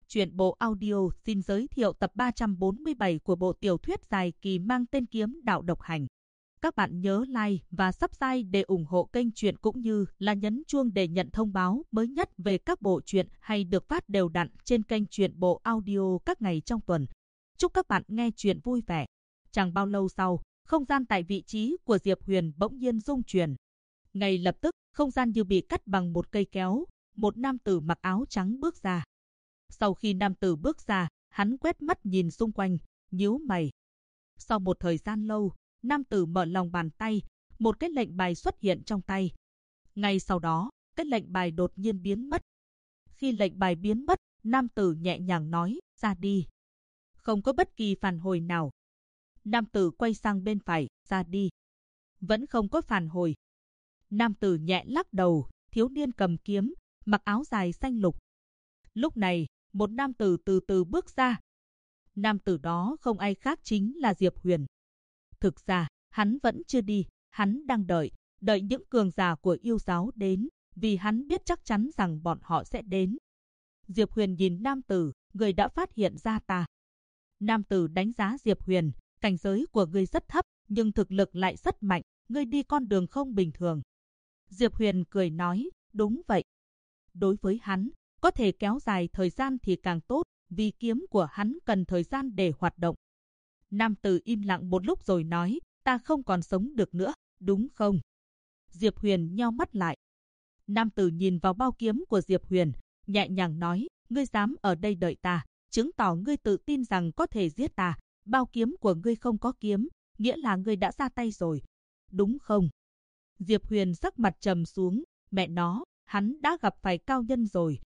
Truyện bộ audio xin giới thiệu tập 347 của bộ tiểu thuyết dài kỳ mang tên Kiếm Đạo Độc Hành. Các bạn nhớ like và subscribe để ủng hộ kênh truyện cũng như là nhấn chuông để nhận thông báo mới nhất về các bộ truyện hay được phát đều đặn trên kênh truyện bộ audio các ngày trong tuần. Chúc các bạn nghe truyện vui vẻ. Chẳng bao lâu sau, không gian tại vị trí của Diệp Huyền bỗng nhiên rung chuyển. Ngay lập tức, không gian như bị cắt bằng một cây kéo, một nam tử mặc áo trắng bước ra. Sau khi nam tử bước ra, hắn quét mắt nhìn xung quanh, nhíu mày. Sau một thời gian lâu, nam tử mở lòng bàn tay, một cái lệnh bài xuất hiện trong tay. Ngay sau đó, cái lệnh bài đột nhiên biến mất. Khi lệnh bài biến mất, nam tử nhẹ nhàng nói, ra đi. Không có bất kỳ phản hồi nào. Nam tử quay sang bên phải, ra đi. Vẫn không có phản hồi. Nam tử nhẹ lắc đầu, thiếu niên cầm kiếm, mặc áo dài xanh lục. Lúc này, một nam tử từ từ bước ra. Nam tử đó không ai khác chính là Diệp Huyền. Thực ra, hắn vẫn chưa đi, hắn đang đợi những cường giả của yêu giáo đến, vì hắn biết chắc chắn rằng bọn họ sẽ đến. Diệp Huyền nhìn nam tử, người đã phát hiện ra ta. Nam tử đánh giá Diệp Huyền, cảnh giới của ngươi rất thấp, nhưng thực lực lại rất mạnh, ngươi đi con đường không bình thường. Diệp Huyền cười nói, đúng vậy. Đối với hắn, có thể kéo dài thời gian thì càng tốt, vì kiếm của hắn cần thời gian để hoạt động. Nam tử im lặng một lúc rồi nói, ta không còn sống được nữa, đúng không? Diệp Huyền nheo mắt lại. Nam tử nhìn vào bao kiếm của Diệp Huyền, nhẹ nhàng nói, ngươi dám ở đây đợi ta, chứng tỏ ngươi tự tin rằng có thể giết ta. Bao kiếm của ngươi không có kiếm, nghĩa là ngươi đã ra tay rồi, đúng không? Diệp Huyền sắc mặt trầm xuống, mẹ nó, hắn đã gặp phải cao nhân rồi.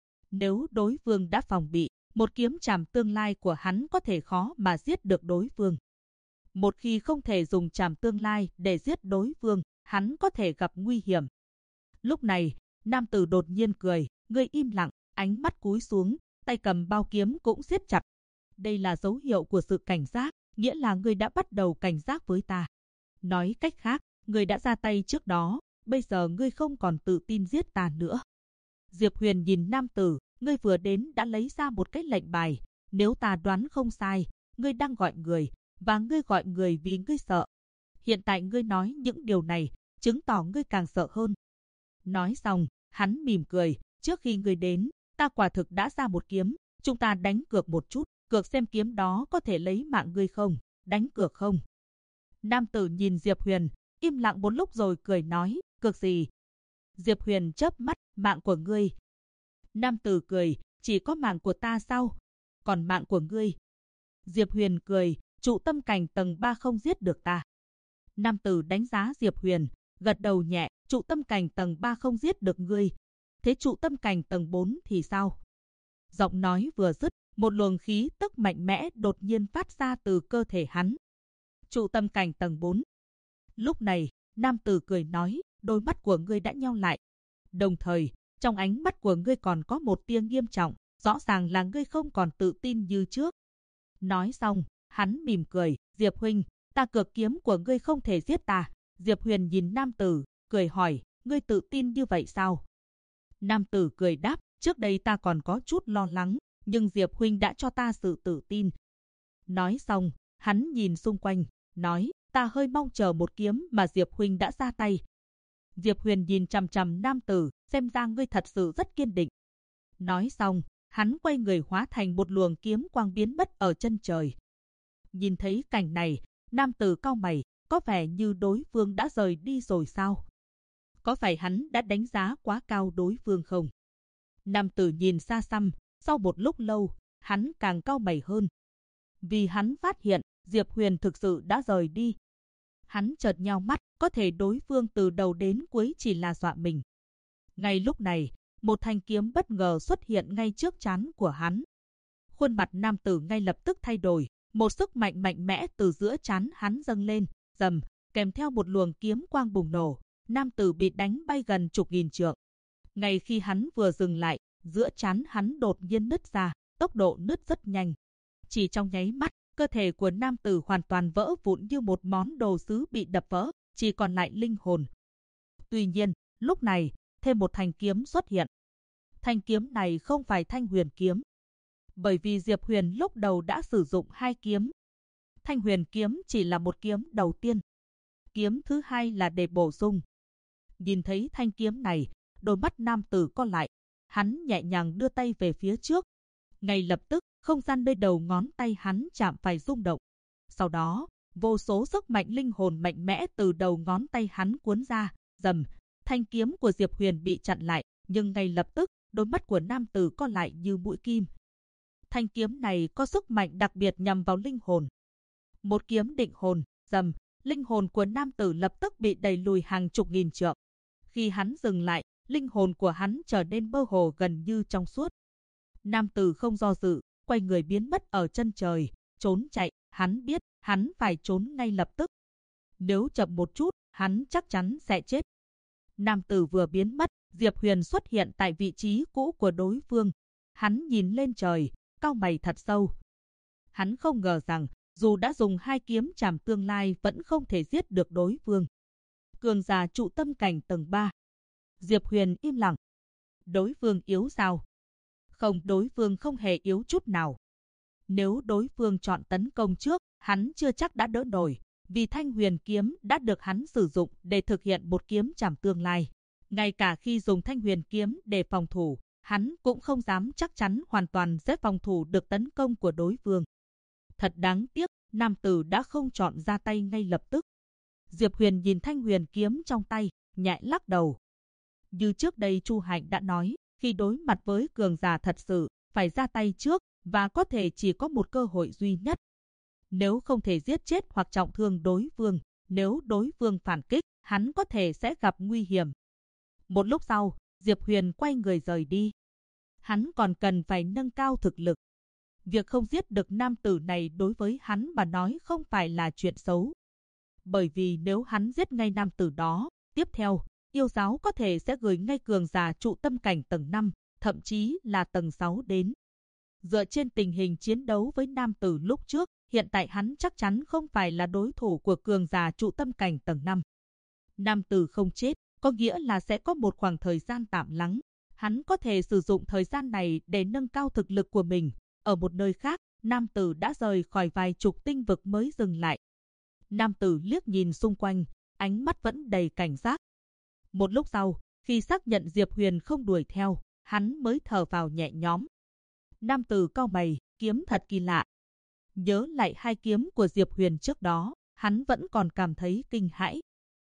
Nếu đối phương đã phòng bị, một kiếm trảm tương lai của hắn có thể khó mà giết được đối phương. Một khi không thể dùng trảm tương lai để giết đối phương, hắn có thể gặp nguy hiểm. Lúc này, nam tử đột nhiên cười, ngươi im lặng, ánh mắt cúi xuống, tay cầm bao kiếm cũng siết chặt. Đây là dấu hiệu của sự cảnh giác, nghĩa là ngươi đã bắt đầu cảnh giác với ta. Nói cách khác, ngươi đã ra tay trước đó, bây giờ ngươi không còn tự tin giết ta nữa. Diệp Huyền nhìn nam tử, ngươi vừa đến đã lấy ra một cái lệnh bài, nếu ta đoán không sai, ngươi đang gọi người, và ngươi gọi người vì ngươi sợ. Hiện tại ngươi nói những điều này, chứng tỏ ngươi càng sợ hơn. Nói xong, hắn mỉm cười, trước khi ngươi đến, ta quả thực đã ra một kiếm, chúng ta đánh cược một chút, cược xem kiếm đó có thể lấy mạng ngươi không, đánh cược không? Nam tử nhìn Diệp Huyền, im lặng một lúc rồi cười nói, cược gì? Diệp Huyền chớp mắt, mạng của ngươi. Nam tử cười, chỉ có mạng của ta sao? Còn mạng của ngươi? Diệp Huyền cười, trụ tâm cảnh tầng 3 không giết được ta. Nam tử đánh giá Diệp Huyền, gật đầu nhẹ, trụ tâm cảnh tầng 3 không giết được ngươi. Thế trụ tâm cảnh tầng 4 thì sao? Giọng nói vừa dứt, một luồng khí tức mạnh mẽ đột nhiên phát ra từ cơ thể hắn. Trụ tâm cảnh tầng 4. Lúc này, nam tử cười nói, đôi mắt của ngươi đã nheo lại. Đồng thời, trong ánh mắt của ngươi còn có một tia nghiêm trọng, rõ ràng là ngươi không còn tự tin như trước. Nói xong, hắn mỉm cười, Diệp huynh, ta cược kiếm của ngươi không thể giết ta. Diệp Huyền nhìn nam tử, cười hỏi, ngươi tự tin như vậy sao? Nam tử cười đáp, trước đây ta còn có chút lo lắng, nhưng Diệp huynh đã cho ta sự tự tin. Nói xong, hắn nhìn xung quanh, nói, ta hơi mong chờ một kiếm mà Diệp huynh đã ra tay. Diệp Huyền nhìn chằm chằm nam tử, xem ra ngươi thật sự rất kiên định. Nói xong, hắn quay người hóa thành một luồng kiếm quang biến mất ở chân trời. Nhìn thấy cảnh này, nam tử cau mày, có vẻ như đối phương đã rời đi rồi sao? Có phải hắn đã đánh giá quá cao đối phương không? Nam tử nhìn xa xăm, sau một lúc lâu, hắn càng cau mày hơn. Vì hắn phát hiện, Diệp Huyền thực sự đã rời đi. Hắn chợt nheo mắt, có thể đối phương từ đầu đến cuối chỉ là dọa mình. Ngay lúc này, một thanh kiếm bất ngờ xuất hiện ngay trước trán của hắn. Khuôn mặt nam tử ngay lập tức thay đổi, một sức mạnh mạnh mẽ từ giữa trán hắn dâng lên, rầm, kèm theo một luồng kiếm quang bùng nổ, nam tử bị đánh bay gần chục nghìn trượng. Ngay khi hắn vừa dừng lại, giữa trán hắn đột nhiên nứt ra, tốc độ nứt rất nhanh. Chỉ trong nháy mắt, cơ thể của nam tử hoàn toàn vỡ vụn như một món đồ sứ bị đập vỡ, chỉ còn lại linh hồn. Tuy nhiên, lúc này, thêm một thanh kiếm xuất hiện. Thanh kiếm này không phải thanh huyền kiếm. bởi vì Diệp Huyền lúc đầu đã sử dụng 2 kiếm. Thanh huyền kiếm chỉ là một kiếm đầu tiên. Kiếm thứ hai là để bổ sung. Nhìn thấy thanh kiếm này, đôi mắt nam tử co lại. Hắn nhẹ nhàng đưa tay về phía trước. Ngay lập tức, không gian nơi đầu ngón tay hắn chạm phải rung động. Sau đó, vô số sức mạnh linh hồn mạnh mẽ từ đầu ngón tay hắn cuốn ra. Rầm, thanh kiếm của Diệp Huyền bị chặn lại, nhưng ngay lập tức, đôi mắt của nam tử co lại như mũi kim. Thanh kiếm này có sức mạnh đặc biệt nhằm vào linh hồn. Một kiếm định hồn, rầm, linh hồn của nam tử lập tức bị đẩy lùi hàng chục nghìn trượng. Khi hắn dừng lại, linh hồn của hắn trở nên mơ hồ gần như trong suốt. Nam tử không do dự, quay người biến mất ở chân trời, trốn chạy, hắn biết hắn phải trốn ngay lập tức. Nếu chậm một chút, hắn chắc chắn sẽ chết. Nam tử vừa biến mất, Diệp Huyền xuất hiện tại vị trí cũ của đối phương. Hắn nhìn lên trời, cau mày thật sâu. Hắn không ngờ rằng, dù đã dùng 2 kiếm trảm tương lai vẫn không thể giết được đối phương. Cường giả trụ tâm cảnh tầng 3. Diệp Huyền im lặng. Đối phương yếu sao? Không, đối phương không hề yếu chút nào. Nếu đối phương chọn tấn công trước, hắn chưa chắc đã đỡ nổi, vì thanh huyền kiếm đã được hắn sử dụng để thực hiện một kiếm trảm tương lai. Ngay cả khi dùng thanh huyền kiếm để phòng thủ, hắn cũng không dám chắc chắn hoàn toàn sẽ phòng thủ được tấn công của đối phương. Thật đáng tiếc, nam tử đã không chọn ra tay ngay lập tức. Diệp Huyền nhìn thanh huyền kiếm trong tay, nhẹ lắc đầu. Như trước đây Chu Hạnh đã nói, khi đối mặt với cường giả thật sự, phải ra tay trước, và có thể chỉ có một cơ hội duy nhất. Nếu không thể giết chết hoặc trọng thương đối phương, nếu đối phương phản kích, hắn có thể sẽ gặp nguy hiểm. Một lúc sau, Diệp Huyền quay người rời đi. Hắn còn cần phải nâng cao thực lực. Việc không giết được nam tử này đối với hắn mà nói không phải là chuyện xấu. Bởi vì nếu hắn giết ngay nam tử đó, tiếp theo, yêu giáo có thể sẽ gửi ngay cường giả trụ tâm cảnh tầng 5, thậm chí là tầng 6 đến. Dựa trên tình hình chiến đấu với nam tử lúc trước, hiện tại hắn chắc chắn không phải là đối thủ của cường giả trụ tâm cảnh tầng 5. Nam tử không chết, có nghĩa là sẽ có một khoảng thời gian tạm lắng. Hắn có thể sử dụng thời gian này để nâng cao thực lực của mình. Ở một nơi khác, nam tử đã rời khỏi vài chục tinh vực mới dừng lại. Nam tử liếc nhìn xung quanh, ánh mắt vẫn đầy cảnh giác. Một lúc sau, khi xác nhận Diệp Huyền không đuổi theo, hắn mới thở vào nhẹ nhõm. Nam tử cau mày, kiếm thật kỳ lạ. Nhớ lại 2 kiếm của Diệp Huyền trước đó, hắn vẫn còn cảm thấy kinh hãi.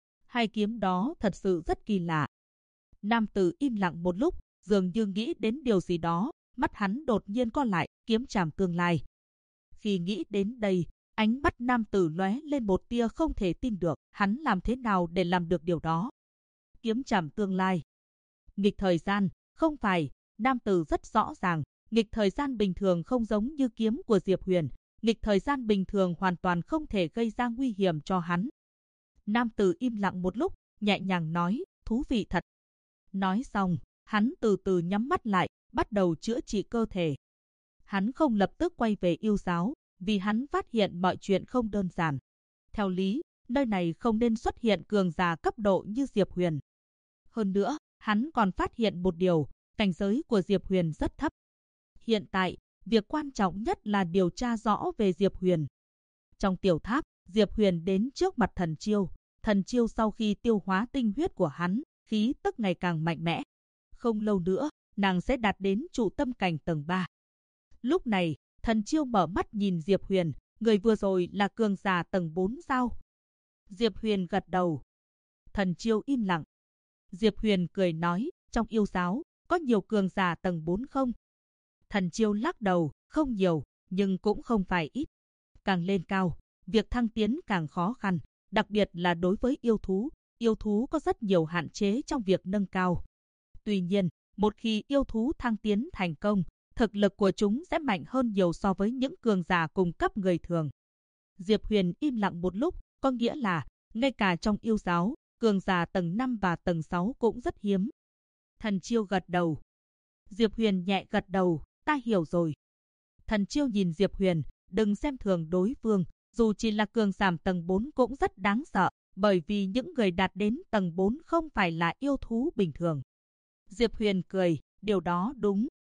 2 kiếm đó thật sự rất kỳ lạ. Nam tử im lặng một lúc, dường như nghĩ đến điều gì đó, mắt hắn đột nhiên co lại, kiếm trảm tương lai. Khi nghĩ đến đây, ánh mắt nam tử lóe lên một tia không thể tin được, hắn làm thế nào để làm được điều đó? Kiếm trảm tương lai. Nghịch thời gian, không phải, nam tử rất rõ ràng, nghịch thời gian bình thường không giống như kiếm của Diệp Huyền, nghịch thời gian bình thường hoàn toàn không thể gây ra nguy hiểm cho hắn. Nam tử im lặng một lúc, nhẹ nhàng nói, thú vị thật. Nói xong, hắn từ từ nhắm mắt lại, bắt đầu chữa trị cơ thể. Hắn không lập tức quay về yêu giáo, vì hắn phát hiện mọi chuyện không đơn giản. Theo lý, nơi này không nên xuất hiện cường giả cấp độ như Diệp Huyền. Hơn nữa, hắn còn phát hiện một điều, cảnh giới của Diệp Huyền rất thấp. Hiện tại, việc quan trọng nhất là điều tra rõ về Diệp Huyền. Trong tiểu tháp, Diệp Huyền đến trước mặt Thần Chiêu. Thần Chiêu sau khi tiêu hóa tinh huyết của hắn, khí tức ngày càng mạnh mẽ. Không lâu nữa, nàng sẽ đạt đến trụ tâm cảnh tầng 3. Lúc này, Thần Chiêu mở mắt nhìn Diệp Huyền, người vừa rồi là cường giả tầng 4 sao? Diệp Huyền gật đầu. Thần Chiêu im lặng. Diệp Huyền cười nói, trong yêu giáo, có nhiều cường giả tầng 4 không? Thần Chiêu lắc đầu, không nhiều, nhưng cũng không phải ít. Càng lên cao, việc thăng tiến càng khó khăn, đặc biệt là đối với yêu thú. Yêu thú có rất nhiều hạn chế trong việc nâng cao. Tuy nhiên, một khi yêu thú thăng tiến thành công, thực lực của chúng sẽ mạnh hơn nhiều so với những cường giả cùng cấp người thường. Diệp Huyền im lặng một lúc, có nghĩa là, ngay cả trong yêu giáo, cường giả tầng 5 và tầng 6 cũng rất hiếm. Thần Chiêu gật đầu. Diệp Huyền nhẹ gật đầu, ta hiểu rồi. Thần Chiêu nhìn Diệp Huyền, đừng xem thường đối phương, dù chỉ là cường giả tầng 4 cũng rất đáng sợ, bởi vì những người đạt đến tầng 4 không phải là yêu thú bình thường. Diệp Huyền cười, điều đó đúng.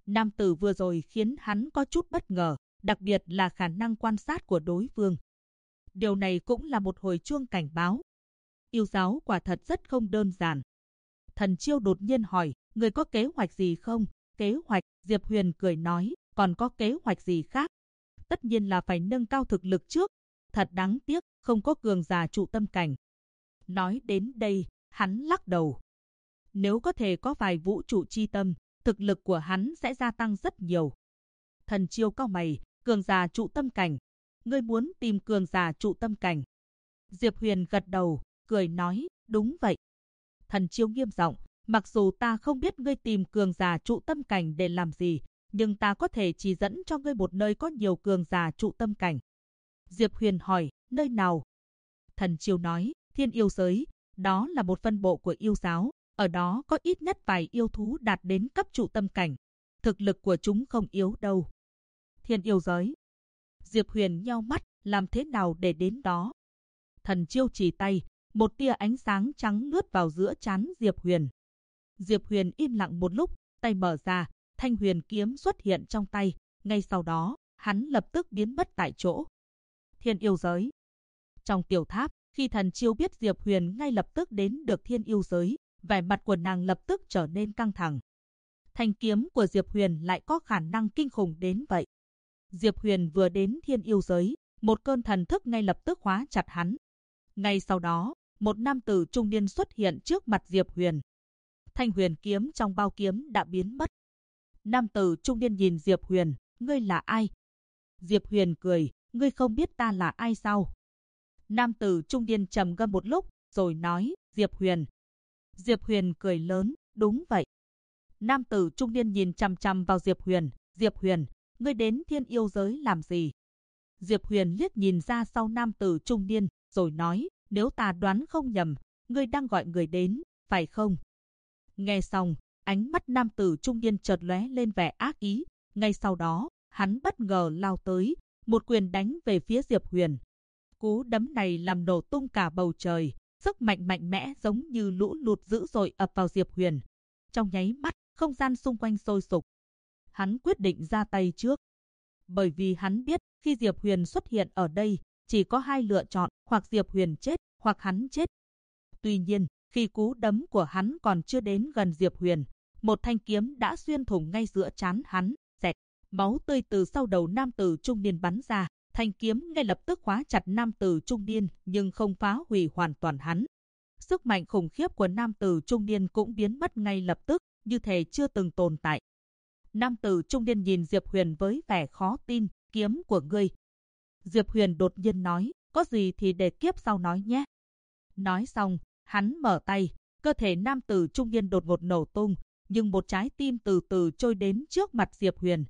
Nam tử vừa rồi khiến hắn có chút bất ngờ, đặc biệt là khả năng quan sát của đối phương. Điều này cũng là một hồi chuông cảnh báo. Yêu giáo quả thật rất không đơn giản. Thần Chiêu đột nhiên hỏi, người có kế hoạch gì không? Kế hoạch, Diệp Huyền cười nói, còn có kế hoạch gì khác? Tất nhiên là phải nâng cao thực lực trước. Thật đáng tiếc, không có cường giả trụ tâm cảnh. Nói đến đây, hắn lắc đầu. Nếu có thể có vài vũ trụ chi tâm, thực lực của hắn sẽ gia tăng rất nhiều. Thần Chiêu cau mày, cường giả trụ tâm cảnh. Ngươi muốn tìm cường giả trụ tâm cảnh? Diệp Huyền gật đầu, cười nói, đúng vậy. Thần Chiêu nghiêm giọng, mặc dù ta không biết ngươi tìm cường giả trụ tâm cảnh để làm gì, nhưng ta có thể chỉ dẫn cho ngươi một nơi có nhiều cường giả trụ tâm cảnh. Diệp Huyền hỏi, nơi nào? Thần Chiêu nói, Thiên Yêu Giới, đó là một phân bộ của yêu giáo, ở đó có ít nhất vài yêu thú đạt đến cấp trụ tâm cảnh. Thực lực của chúng không yếu đâu. Thiên Yêu Giới. Diệp Huyền nheo mắt, làm thế nào để đến đó? Thần Chiêu chỉ tay, một tia ánh sáng trắng lướt vào giữa trán Diệp Huyền. Diệp Huyền im lặng một lúc, tay mở ra, thanh huyền kiếm xuất hiện trong tay. Ngay sau đó, hắn lập tức biến mất tại chỗ. Thiên Yêu Giới. Trong tiểu tháp, khi Thần Chiêu biết Diệp Huyền ngay lập tức đến được Thiên Yêu Giới, vẻ mặt của nàng lập tức trở nên căng thẳng. Thanh kiếm của Diệp Huyền lại có khả năng kinh khủng đến vậy. Diệp Huyền vừa đến Thiên Yêu Giới, một cơn thần thức ngay lập tức khóa chặt hắn. Ngay sau đó, một nam tử trung niên xuất hiện trước mặt Diệp Huyền. Thanh huyền kiếm trong bao kiếm đã biến mất. Nam tử trung niên nhìn Diệp Huyền, ngươi là ai? Diệp Huyền cười, ngươi không biết ta là ai sao? Nam tử trung niên trầm ngâm một lúc, rồi nói, Diệp Huyền. Diệp Huyền cười lớn, đúng vậy. Nam tử trung niên nhìn chằm chằm vào Diệp Huyền, Diệp Huyền, ngươi đến Thiên Yêu Giới làm gì? Diệp Huyền liếc nhìn ra sau nam tử trung niên, rồi nói, nếu ta đoán không nhầm, ngươi đang gọi người đến, phải không? Nghe xong, ánh mắt nam tử trung niên chợt lóe lên vẻ ác ý. Ngay sau đó, hắn bất ngờ lao tới, một quyền đánh về phía Diệp Huyền. Cú đấm này làm nổ tung cả bầu trời, sức mạnh mạnh mẽ giống như lũ lụt dữ dội ập vào Diệp Huyền. Trong nháy mắt, không gian xung quanh sôi sục. Hắn quyết định ra tay trước. Bởi vì hắn biết, khi Diệp Huyền xuất hiện ở đây, chỉ có hai lựa chọn, hoặc Diệp Huyền chết, hoặc hắn chết. Tuy nhiên, khi cú đấm của hắn còn chưa đến gần Diệp Huyền, một thanh kiếm đã xuyên thủng ngay giữa trán hắn, xẹt. Máu tươi từ sau đầu nam tử trung niên bắn ra, thanh kiếm ngay lập tức khóa chặt nam tử trung niên nhưng không phá hủy hoàn toàn hắn. Sức mạnh khủng khiếp của nam tử trung niên cũng biến mất ngay lập tức, như thể chưa từng tồn tại. Nam tử trung niên nhìn Diệp Huyền với vẻ khó tin, kiếm của ngươi. Diệp Huyền đột nhiên nói, có gì thì để kiếp sau nói nhé. Nói xong, hắn mở tay, cơ thể nam tử trung niên đột ngột nổ tung, nhưng một trái tim từ từ trôi đến trước mặt Diệp Huyền.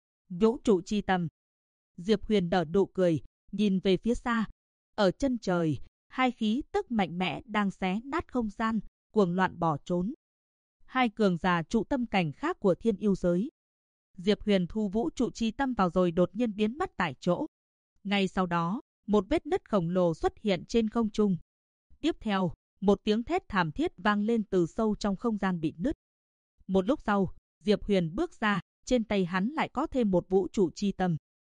Vũ trụ chi tâm. Diệp Huyền nở nụ cười, nhìn về phía xa. Ở chân trời, hai khí tức mạnh mẽ đang xé nát không gian, cuồng loạn bỏ trốn. Hai cường giả trụ tâm cảnh khác của Thiên Yêu Giới. Diệp Huyền thu vũ trụ chi tâm vào rồi đột nhiên biến mất tại chỗ. Ngay sau đó, một vết nứt khổng lồ xuất hiện trên không trung. Tiếp theo, một tiếng thét thảm thiết vang lên từ sâu trong không gian bị nứt. Một lúc sau, Diệp Huyền bước ra, trên tay hắn lại có thêm một vũ trụ chi tâm.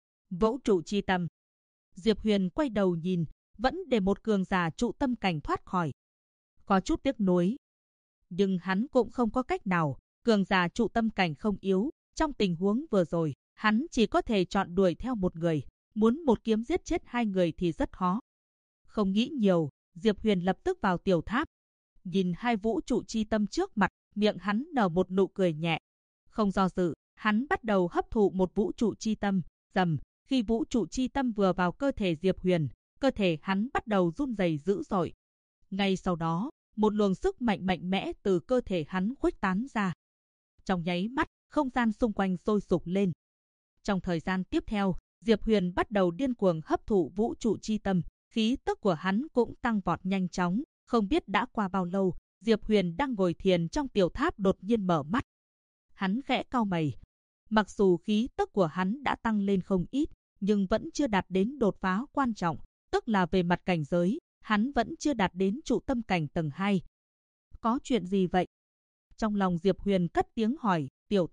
Vũ trụ chi tâm. Diệp Huyền quay đầu nhìn, vẫn để một cường giả trụ tâm cảnh thoát khỏi. Có chút tiếc nuối. Nhưng hắn cũng không có cách nào, cường giả trụ tâm cảnh không yếu. Trong tình huống vừa rồi, hắn chỉ có thể chọn đuổi theo một người. Muốn một kiếm giết chết hai người thì rất khó. Không nghĩ nhiều, Diệp Huyền lập tức vào tiểu tháp. Nhìn hai vũ trụ chi tâm trước mặt, miệng hắn nở một nụ cười nhẹ. Không do dự, hắn bắt đầu hấp thụ một vũ trụ chi tâm. Rầm, khi vũ trụ chi tâm vừa vào cơ thể Diệp Huyền, cơ thể hắn bắt đầu run rẩy dữ dội. Ngay sau đó, một luồng sức mạnh mạnh mẽ từ cơ thể hắn khuếch tán ra. Trong nháy mắt, không gian xung quanh sôi sục lên. Trong thời gian tiếp theo, Diệp Huyền bắt đầu điên cuồng hấp thụ vũ trụ chi tâm, khí tức của hắn cũng tăng vọt nhanh chóng. Không biết đã qua bao lâu, Diệp Huyền đang ngồi thiền trong tiểu tháp đột nhiên mở mắt. Hắn khẽ cau mày. Mặc dù khí tức của hắn đã tăng lên không ít, nhưng vẫn chưa đạt đến đột phá quan trọng, tức là về mặt cảnh giới, hắn vẫn chưa đạt đến trụ tâm cảnh tầng 2. Có chuyện gì vậy? Trong lòng Diệp Huyền cất tiếng hỏi, tiểu tháp,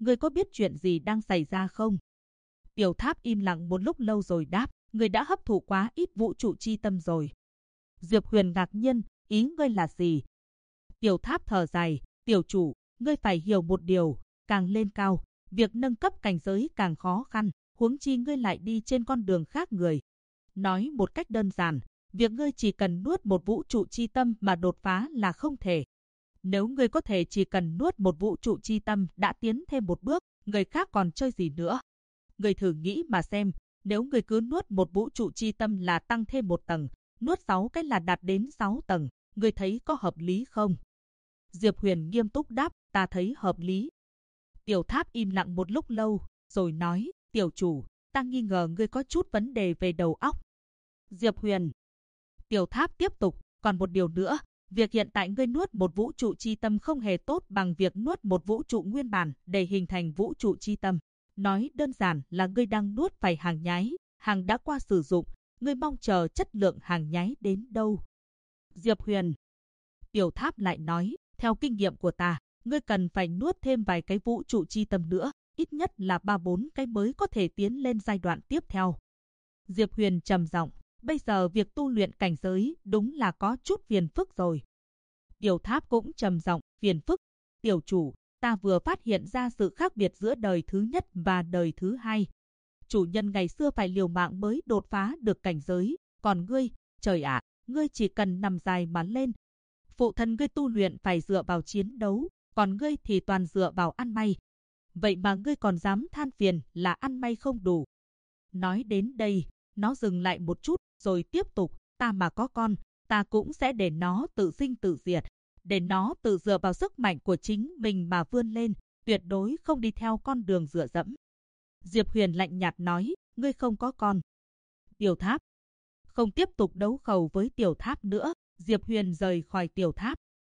ngươi có biết chuyện gì đang xảy ra không? Tiểu Tháp im lặng một lúc lâu rồi đáp, ngươi đã hấp thụ quá ít vũ trụ chi tâm rồi. Diệp Huyền ngạc nhiên, ý ngươi là gì? Tiểu Tháp thở dài, tiểu chủ, ngươi phải hiểu một điều, càng lên cao, việc nâng cấp cảnh giới càng khó khăn, huống chi ngươi lại đi trên con đường khác người. Nói một cách đơn giản, việc ngươi chỉ cần nuốt một vũ trụ chi tâm mà đột phá là không thể. Nếu ngươi có thể chỉ cần nuốt một vũ trụ chi tâm đã tiến thêm một bước, người khác còn chơi gì nữa? Ngươi thử nghĩ mà xem, nếu ngươi cứ nuốt một vũ trụ chi tâm là tăng thêm một tầng, nuốt 6 cái là đạt đến 6 tầng, ngươi thấy có hợp lý không? Diệp Huyền nghiêm túc đáp, ta thấy hợp lý. Tiểu Tháp im lặng một lúc lâu, rồi nói, tiểu chủ, ta nghi ngờ ngươi có chút vấn đề về đầu óc. Diệp Huyền. Tiểu Tháp tiếp tục, còn một điều nữa, việc hiện tại ngươi nuốt một vũ trụ chi tâm không hề tốt bằng việc nuốt một vũ trụ nguyên bản để hình thành vũ trụ chi tâm. Nói đơn giản là ngươi đang nuốt phải hàng nhái, hàng đã qua sử dụng, ngươi mong chờ chất lượng hàng nhái đến đâu. Diệp Huyền. Tiểu Tháp lại nói, theo kinh nghiệm của ta, ngươi cần phải nuốt thêm vài cái vũ trụ chi tâm nữa, ít nhất là 3-4 cái mới có thể tiến lên giai đoạn tiếp theo. Diệp Huyền trầm giọng, bây giờ việc tu luyện cảnh giới đúng là có chút phiền phức rồi. Tiểu Tháp cũng trầm giọng, phiền phức. Tiểu chủ, ta vừa phát hiện ra sự khác biệt giữa đời thứ nhất và đời thứ hai. Chủ nhân ngày xưa phải liều mạng mới đột phá được cảnh giới, còn ngươi, trời ạ, ngươi chỉ cần nằm dài mà lên. Phụ thân ngươi tu luyện phải dựa vào chiến đấu, còn ngươi thì toàn dựa vào ăn may. Vậy mà ngươi còn dám than phiền là ăn may không đủ. Nói đến đây, nó dừng lại một chút, rồi tiếp tục, ta mà có con, ta cũng sẽ để nó tự sinh tự diệt, để nó tự dựa vào sức mạnh của chính mình mà vươn lên, tuyệt đối không đi theo con đường dựa dẫm. Diệp Huyền lạnh nhạt nói, ngươi không có con. Tiểu Tháp. Không tiếp tục đấu khẩu với Tiểu Tháp nữa, Diệp Huyền rời khỏi Tiểu Tháp.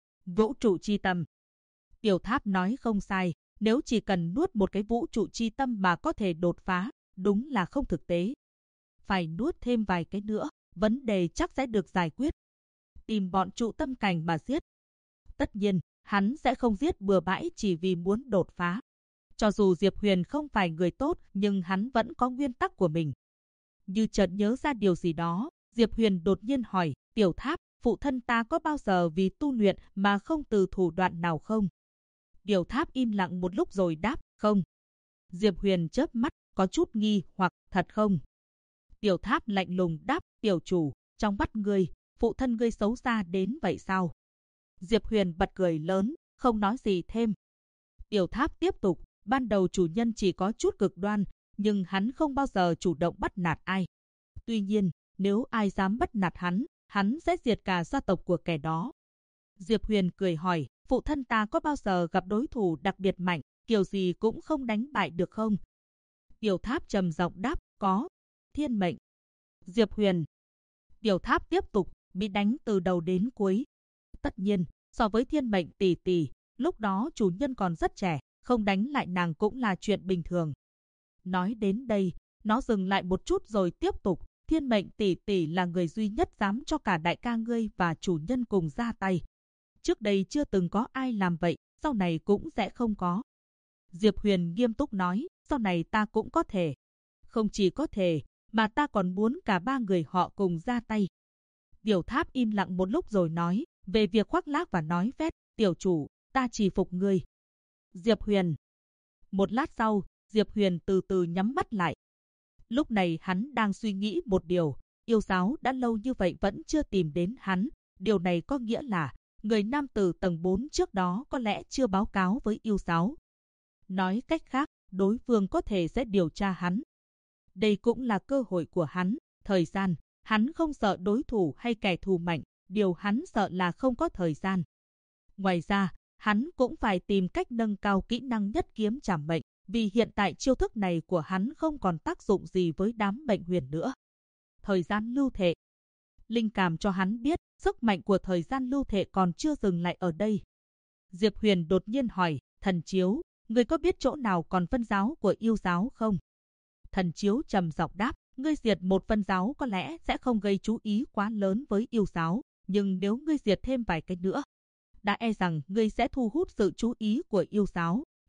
Vũ trụ chi tâm. Tiểu Tháp nói không sai, nếu chỉ cần nuốt một cái vũ trụ chi tâm mà có thể đột phá, đúng là không thực tế. Phải nuốt thêm vài cái nữa, vấn đề chắc sẽ được giải quyết. Tìm bọn trụ tâm cảnh mà giết. Tất nhiên, hắn sẽ không giết bừa bãi chỉ vì muốn đột phá. Cho dù Diệp Huyền không phải người tốt, nhưng hắn vẫn có nguyên tắc của mình. Như chợt nhớ ra điều gì đó, Diệp Huyền đột nhiên hỏi, Tiểu Tháp, phụ thân ta có bao giờ vì tu luyện mà không từ thủ đoạn nào không? Tiểu Tháp im lặng một lúc rồi đáp, không. Diệp Huyền chớp mắt, có chút nghi hoặc, thật không? Tiểu Tháp lạnh lùng đáp, tiểu chủ, trong mắt ngươi, phụ thân ngươi xấu xa đến vậy sao? Diệp Huyền bật cười lớn, không nói gì thêm. Tiểu Tháp tiếp tục, ban đầu chủ nhân chỉ có chút cực đoan, nhưng hắn không bao giờ chủ động bắt nạt ai. Tuy nhiên, nếu ai dám bắt nạt hắn sẽ diệt cả gia tộc của kẻ đó. Diệp Huyền cười hỏi, phụ thân ta có bao giờ gặp đối thủ đặc biệt mạnh, kiểu gì cũng không đánh bại được không? Tiểu Tháp trầm giọng đáp, có. Thiên mệnh. Diệp Huyền. Tiểu Tháp tiếp tục, bị đánh từ đầu đến cuối. Tất nhiên, so với thiên mệnh tỷ tỷ, lúc đó chủ nhân còn rất trẻ, không đánh lại nàng cũng là chuyện bình thường. Nói đến đây, nó dừng lại một chút rồi tiếp tục, thiên mệnh tỷ tỷ là người duy nhất dám cho cả đại ca ngươi và chủ nhân cùng ra tay. Trước đây chưa từng có ai làm vậy, sau này cũng sẽ không có. Diệp Huyền nghiêm túc nói, sau này ta cũng có thể. Không chỉ có thể, mà ta còn muốn cả ba người họ cùng ra tay. Tiểu Tháp im lặng một lúc rồi nói, về việc khoác lác và nói phét, tiểu chủ, ta chỉ phục ngươi. Diệp Huyền. Một lát sau, Diệp Huyền từ từ nhắm mắt lại. Lúc này hắn đang suy nghĩ một điều, yêu giáo đã lâu như vậy vẫn chưa tìm đến hắn. Điều này có nghĩa là, người nam tử tầng 4 trước đó có lẽ chưa báo cáo với yêu giáo. Nói cách khác, đối phương có thể sẽ điều tra hắn. Đây cũng là cơ hội của hắn, thời gian. Hắn không sợ đối thủ hay kẻ thù mạnh, điều hắn sợ là không có thời gian. Ngoài ra, hắn cũng phải tìm cách nâng cao kỹ năng nhất kiếm trảm mệnh, vì hiện tại chiêu thức này của hắn không còn tác dụng gì với đám mệnh huyền nữa. Thời gian lưu thể. Linh cảm cho hắn biết, sức mạnh của thời gian lưu thể còn chưa dừng lại ở đây. Diệp Huyền đột nhiên hỏi, Thần Chiếu, ngươi có biết chỗ nào còn phân giáo của yêu giáo không? Thần Chiếu trầm giọng đáp, ngươi diệt một phân giáo có lẽ sẽ không gây chú ý quá lớn với yêu giáo, nhưng nếu ngươi diệt thêm vài cái nữa, đã e rằng ngươi sẽ thu hút sự chú ý của yêu giáo,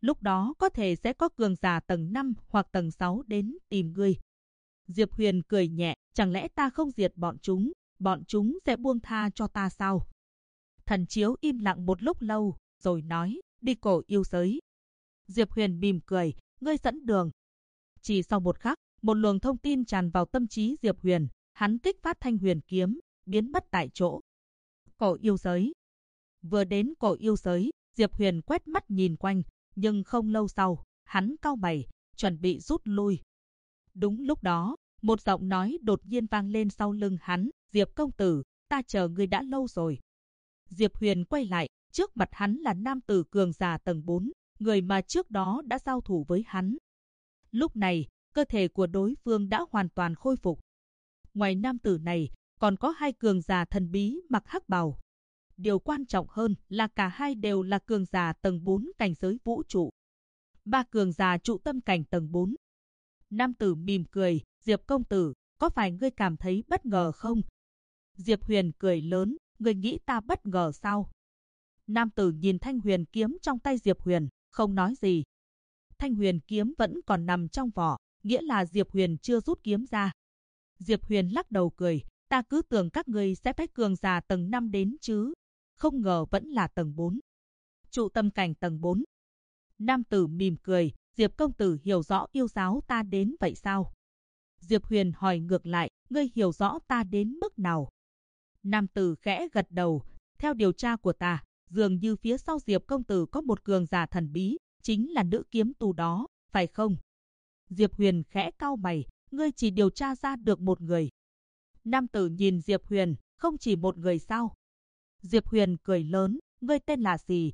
Lúc đó có thể sẽ có cường giả tầng 5 hoặc tầng 6 đến tìm ngươi. Diệp Huyền cười nhẹ, chẳng lẽ ta không diệt bọn chúng sẽ buông tha cho ta sao? Thần Chiếu im lặng một lúc lâu, rồi nói, đi Cổ Yêu Giới. Diệp Huyền mỉm cười, ngươi dẫn đường. Chỉ sau một khắc, một luồng thông tin tràn vào tâm trí Diệp Huyền, hắn kích phát Thanh Huyền kiếm, biến mất tại chỗ. Cổ Yêu Giới. Vừa đến Cổ Yêu Giới, Diệp Huyền quét mắt nhìn quanh, nhưng không lâu sau, hắn cau mày, chuẩn bị rút lui. Đúng lúc đó, một giọng nói đột nhiên vang lên sau lưng hắn, Diệp công tử, ta chờ ngươi đã lâu rồi. Diệp Huyền quay lại, trước mặt hắn là nam tử cường giả tầng 4, người mà trước đó đã giao thủ với hắn. Lúc này, cơ thể của đối phương đã hoàn toàn khôi phục. Ngoài nam tử này, còn có hai cường giả thần bí mặc hắc bào. Điều quan trọng hơn là cả hai đều là cường giả tầng 4 cảnh giới vũ trụ. Ba cường giả trụ tâm cảnh tầng 4. Nam tử mỉm cười, Diệp công tử, có phải ngươi cảm thấy bất ngờ không? Diệp Huyền cười lớn, ngươi nghĩ ta bất ngờ sao? Nam tử nhìn Thanh Huyền kiếm trong tay Diệp Huyền, không nói gì. Thanh Huyền kiếm vẫn còn nằm trong vỏ, nghĩa là Diệp Huyền chưa rút kiếm ra. Diệp Huyền lắc đầu cười, ta cứ tưởng các ngươi sẽ phải cường giả tầng 5 đến chứ, không ngờ vẫn là tầng 4. Trụ tâm cảnh tầng 4. Nam tử mỉm cười, Diệp công tử hiểu rõ yêu giáo ta đến vậy sao? Diệp Huyền hỏi ngược lại, ngươi hiểu rõ ta đến mức nào? Nam tử khẽ gật đầu, theo điều tra của ta, dường như phía sau Diệp công tử có một cường giả thần bí, chính là nữ kiếm tù đó, phải không? Diệp Huyền khẽ cau mày, ngươi chỉ điều tra ra được một người. Nam tử nhìn Diệp Huyền, không chỉ một người sao? Diệp Huyền cười lớn, ngươi tên là gì?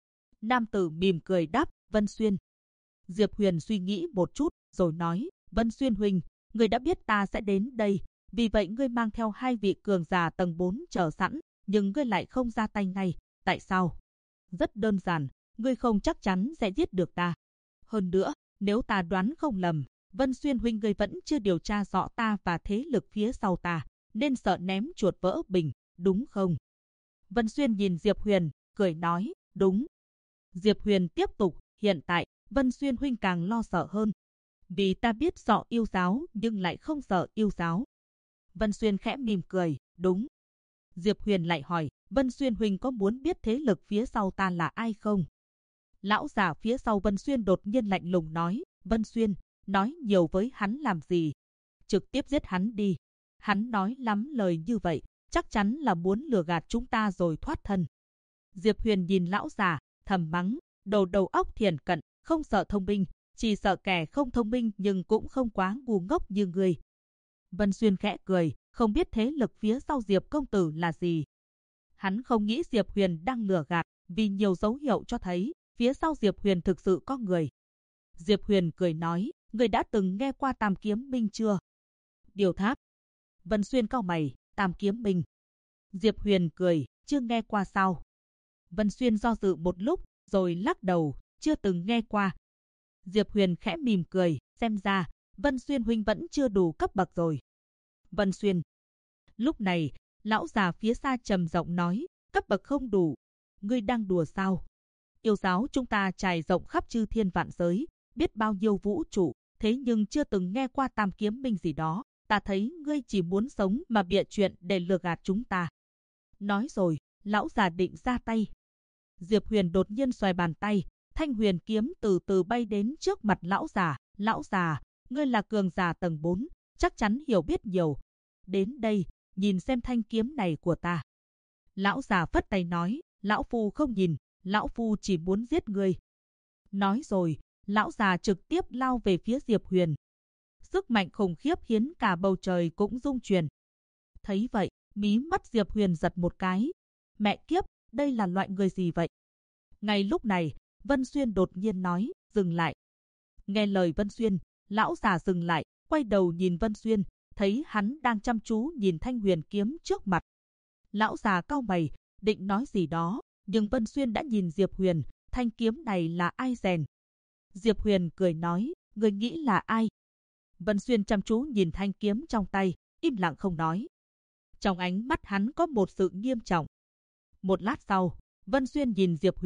Nam tử mỉm cười đáp, Vân Xuyên. Diệp Huyền suy nghĩ một chút, rồi nói, Vân Xuyên huynh, ngươi đã biết ta sẽ đến đây, vì vậy ngươi mang theo hai vị cường giả tầng 4 chờ sẵn, nhưng ngươi lại không ra tay ngay, tại sao? Rất đơn giản, ngươi không chắc chắn sẽ giết được ta. Hơn nữa, nếu ta đoán không lầm, Vân Xuyên huynh ngươi vẫn chưa điều tra rõ ta và thế lực phía sau ta, nên sợ ném chuột vỡ bình, đúng không? Vân Xuyên nhìn Diệp Huyền, cười nói, đúng. Diệp Huyền tiếp tục, hiện tại, Vân Xuyên huynh càng lo sợ hơn. Vì ta biết rõ yêu giáo nhưng lại không sợ yêu giáo. Vân Xuyên khẽ mỉm cười, đúng. Diệp Huyền lại hỏi, Vân Xuyên huynh có muốn biết thế lực phía sau ta là ai không? Lão giả phía sau Vân Xuyên đột nhiên lạnh lùng nói, Vân Xuyên, nói nhiều với hắn làm gì? Trực tiếp giết hắn đi. Hắn nói lắm lời như vậy, chắc chắn là muốn lừa gạt chúng ta rồi thoát thân. Diệp Huyền nhìn lão già, thầm mắng, đầu óc thiền cận, không sợ thông minh, chỉ sợ kẻ không thông minh nhưng cũng không quá ngu ngốc như người. Vân Xuyên khẽ cười, không biết thế lực phía sau Diệp công tử là gì. Hắn không nghĩ Diệp Huyền đang lừa gạt, vì nhiều dấu hiệu cho thấy phía sau Diệp Huyền thực sự có người. Diệp Huyền cười nói, người đã từng nghe qua Tam Kiếm Minh chưa? Điều Tháp. Vân Xuyên cau mày, Tam Kiếm Minh. Diệp Huyền cười, chưa nghe qua sao? Vân Xuyên do dự một lúc, rồi lắc đầu, chưa từng nghe qua. Diệp Huyền khẽ mỉm cười, xem ra, Vân Xuyên huynh vẫn chưa đủ cấp bậc rồi. Vân Xuyên. Lúc này, lão già phía xa trầm giọng nói, cấp bậc không đủ. Ngươi đang đùa sao? Yêu giáo chúng ta trải rộng khắp chư thiên vạn giới, biết bao nhiêu vũ trụ, thế nhưng chưa từng nghe qua Tam Kiếm Minh gì đó. Ta thấy ngươi chỉ muốn sống mà bịa chuyện để lừa gạt chúng ta. Nói rồi, lão già định ra tay. Diệp Huyền đột nhiên xoay bàn tay, Thanh Huyền kiếm từ từ bay đến trước mặt lão già. Lão già, ngươi là cường giả tầng 4, chắc chắn hiểu biết nhiều. Đến đây, nhìn xem thanh kiếm này của ta. Lão già phất tay nói, lão phu không nhìn, lão phu chỉ muốn giết ngươi. Nói rồi, lão già trực tiếp lao về phía Diệp Huyền. Sức mạnh khủng khiếp khiến cả bầu trời cũng rung chuyển. Thấy vậy, mí mắt Diệp Huyền giật một cái. Mẹ kiếp, đây là loại người gì vậy? Ngay lúc này, Vân Xuyên đột nhiên nói, dừng lại. Nghe lời Vân Xuyên, lão già dừng lại, quay đầu nhìn Vân Xuyên, thấy hắn đang chăm chú nhìn Thanh Huyền kiếm trước mặt. Lão già cau mày, định nói gì đó, nhưng Vân Xuyên đã nhìn Diệp Huyền, thanh kiếm này là ai rèn? Diệp Huyền cười nói, người nghĩ là ai? Vân Xuyên chăm chú nhìn thanh kiếm trong tay, im lặng không nói. Trong ánh mắt hắn có một sự nghiêm trọng. Một lát sau, Vân Xuyên nhìn Diệp Huyền,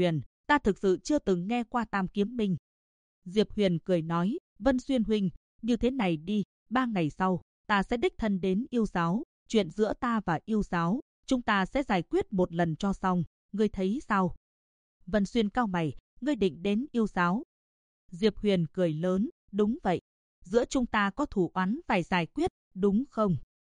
ta thực sự chưa từng nghe qua Tam Kiếm Minh. Diệp Huyền cười nói, Vân Xuyên huynh, như thế này đi, 3 ngày sau, ta sẽ đích thân đến yêu giáo, chuyện giữa ta và yêu giáo, chúng ta sẽ giải quyết một lần cho xong, ngươi thấy sao? Vân Xuyên cau mày, ngươi định đến yêu giáo? Diệp Huyền cười lớn, đúng vậy, giữa chúng ta có thù oán phải giải quyết, đúng không?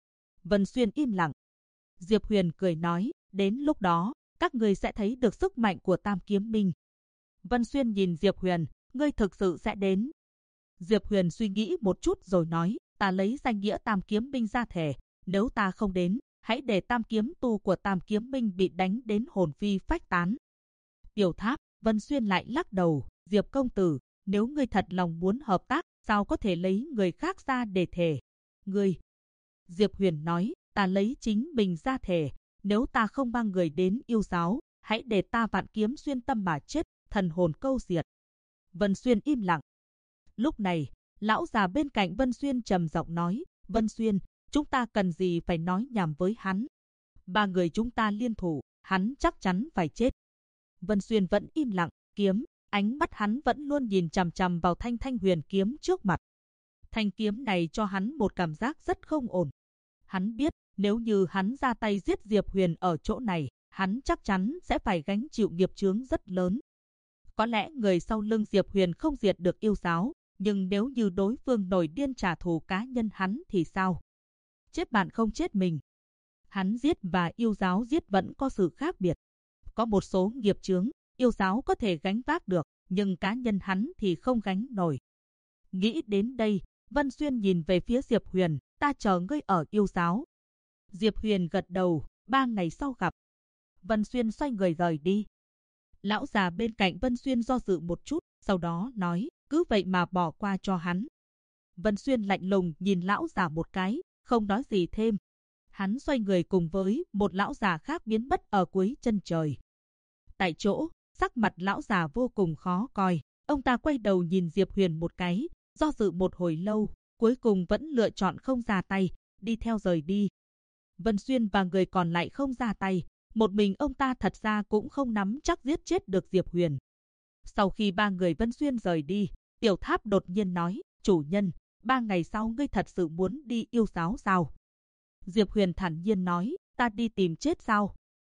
Vân Xuyên im lặng. Diệp Huyền cười nói, đến lúc đó, các ngươi sẽ thấy được sức mạnh của Tam Kiếm Minh. Vân Xuyên nhìn Diệp Huyền, ngươi thực sự sẽ đến? Diệp Huyền suy nghĩ một chút rồi nói, ta lấy danh nghĩa Tam Kiếm Minh ra thề, nếu ta không đến, hãy để tam kiếm tu của Tam Kiếm Minh bị đánh đến hồn phi phách tán. Tiểu Tháp, Vân Xuyên lại lắc đầu, Diệp công tử, nếu ngươi thật lòng muốn hợp tác, sao có thể lấy người khác ra để thề? Ngươi. Diệp Huyền nói, ta lấy chính mình ra thề, nếu ta không mang người đến yêu giáo, hãy để ta vạn kiếm xuyên tâm mà chết, thần hồn câu diệt. Vân Xuyên im lặng. Lúc này, lão già bên cạnh Vân Xuyên trầm giọng nói, Vân Xuyên, chúng ta cần gì phải nói nhảm với hắn? 3 người chúng ta liên thủ, hắn chắc chắn phải chết. Vân Xuyên vẫn im lặng, kiếm, ánh mắt hắn vẫn luôn nhìn chằm chằm vào thanh huyền kiếm trước mặt. Thanh kiếm này cho hắn một cảm giác rất không ổn. Hắn biết, nếu như hắn ra tay giết Diệp Huyền ở chỗ này, hắn chắc chắn sẽ phải gánh chịu nghiệp chướng rất lớn. Có lẽ người sau lưng Diệp Huyền không diệt được yêu giáo, nhưng nếu như đối phương nổi điên trả thù cá nhân hắn thì sao? Chết bạn không chết mình. Hắn giết và yêu giáo giết vẫn có sự khác biệt. Có một số nghiệp chướng, yêu giáo có thể gánh vác được, nhưng cá nhân hắn thì không gánh nổi. Nghĩ đến đây, Vân Xuyên nhìn về phía Diệp Huyền, ta chờ ngươi ở yêu giáo. Diệp Huyền gật đầu, 3 ngày sau gặp. Vân Xuyên xoay người rời đi. Lão già bên cạnh Vân Xuyên do dự một chút, sau đó nói, cứ vậy mà bỏ qua cho hắn. Vân Xuyên lạnh lùng nhìn lão già một cái, không nói gì thêm. Hắn xoay người cùng với một lão già khác biến mất ở cuối chân trời. Tại chỗ, sắc mặt lão già vô cùng khó coi. Ông ta quay đầu nhìn Diệp Huyền một cái, do dự một hồi lâu, cuối cùng vẫn lựa chọn không ra tay, đi theo rời đi. Vân Xuyên và người còn lại không ra tay, một mình ông ta thật ra cũng không nắm chắc giết chết được Diệp Huyền. Sau khi 3 người Vân Xuyên rời đi, Tiểu Tháp đột nhiên nói, chủ nhân, 3 ngày sau ngươi thật sự muốn đi yêu giáo sao? Diệp Huyền thản nhiên nói, ta đi tìm chết sao?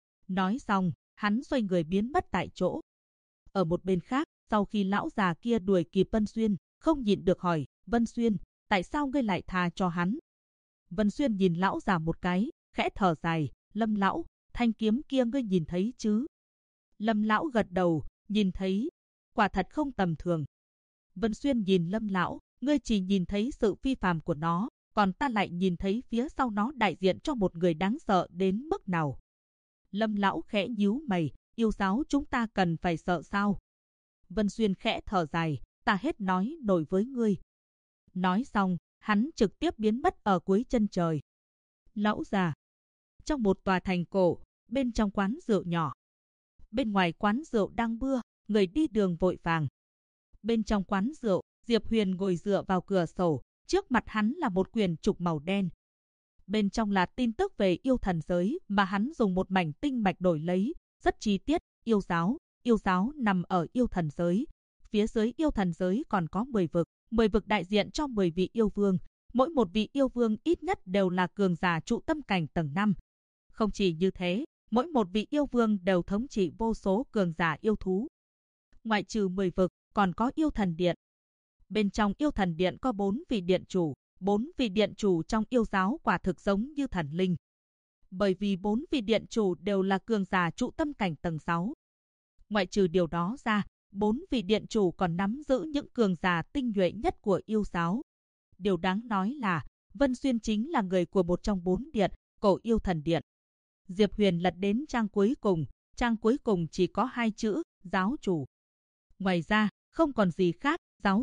Nói xong, hắn xoay người biến mất tại chỗ. Ở một bên khác, sau khi lão già kia đuổi kịp Vân Xuyên, không nhịn được hỏi, Vân Xuyên, tại sao ngươi lại tha cho hắn? Vân Xuyên nhìn lão già một cái, khẽ thở dài, Lâm lão, thanh kiếm kia ngươi nhìn thấy chứ? Lâm lão gật đầu, nhìn thấy, quả thật không tầm thường. Vân Xuyên nhìn Lâm lão, ngươi chỉ nhìn thấy sự phi phàm của nó, còn ta lại nhìn thấy phía sau nó đại diện cho một người đáng sợ đến mức nào. Lâm lão khẽ nhíu mày, yêu giáo chúng ta cần phải sợ sao? Vân Xuyên khẽ thở dài, ta hết nói nổi với ngươi. Nói xong, hắn trực tiếp biến mất ở cuối chân trời. Lão già. Trong một tòa thành cổ, bên trong quán rượu nhỏ. Bên ngoài quán rượu đang mưa, người đi đường vội vàng. Bên trong quán rượu, Diệp Huyền ngồi dựa vào cửa sổ, trước mặt hắn là một quyển trục màu đen. Bên trong là tin tức về yêu thần giới mà hắn dùng một mảnh tinh mạch đổi lấy, rất chi tiết, yêu giáo nằm ở yêu thần giới. Phía dưới yêu thần giới còn có 10 vực đại diện cho 10 vị yêu vương, mỗi một vị yêu vương ít nhất đều là cường giả trụ tâm cảnh tầng 5. Không chỉ như thế, mỗi một vị yêu vương đều thống trị vô số cường giả yêu thú. Ngoại trừ 10 vực, còn có yêu thần điện. Bên trong yêu thần điện có 4 vị điện chủ, 4 vị điện chủ trong yêu giáo quả thực giống như thần linh. Bởi vì 4 vị điện chủ đều là cường giả trụ tâm cảnh tầng 6. Ngoại trừ điều đó ra, 4 vị điện chủ còn nắm giữ những cường giả tinh nhuệ nhất của yêu giáo. Điều đáng nói là, Vân Xuyên chính là người của một trong 4 điện, Cổ Yêu Thần Điện. Diệp Huyền lật đến trang cuối cùng chỉ có 2 chữ, giáo chủ. Ngoài ra, không còn gì khác,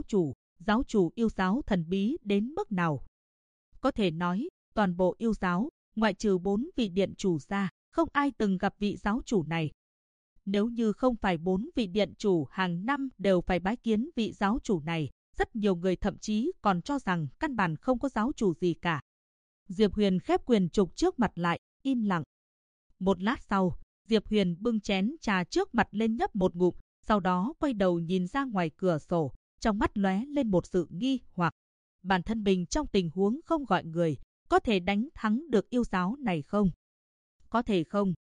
giáo chủ yêu giáo thần bí đến mức nào. Có thể nói, toàn bộ yêu giáo, ngoại trừ 4 vị điện chủ ra, không ai từng gặp vị giáo chủ này. Nếu như không phải 4 vị điện chủ hàng năm đều phải bái kiến vị giáo chủ này, rất nhiều người thậm chí còn cho rằng căn bản không có giáo chủ gì cả. Diệp Huyền khép quyền trục trước mặt lại, im lặng. Một lát sau, Diệp Huyền bưng chén trà trước mặt lên nhấp một ngụm, sau đó quay đầu nhìn ra ngoài cửa sổ, trong mắt lóe lên một sự nghi hoặc. Bản thân mình trong tình huống không gọi người, có thể đánh thắng được yêu giáo này không? Có thể không?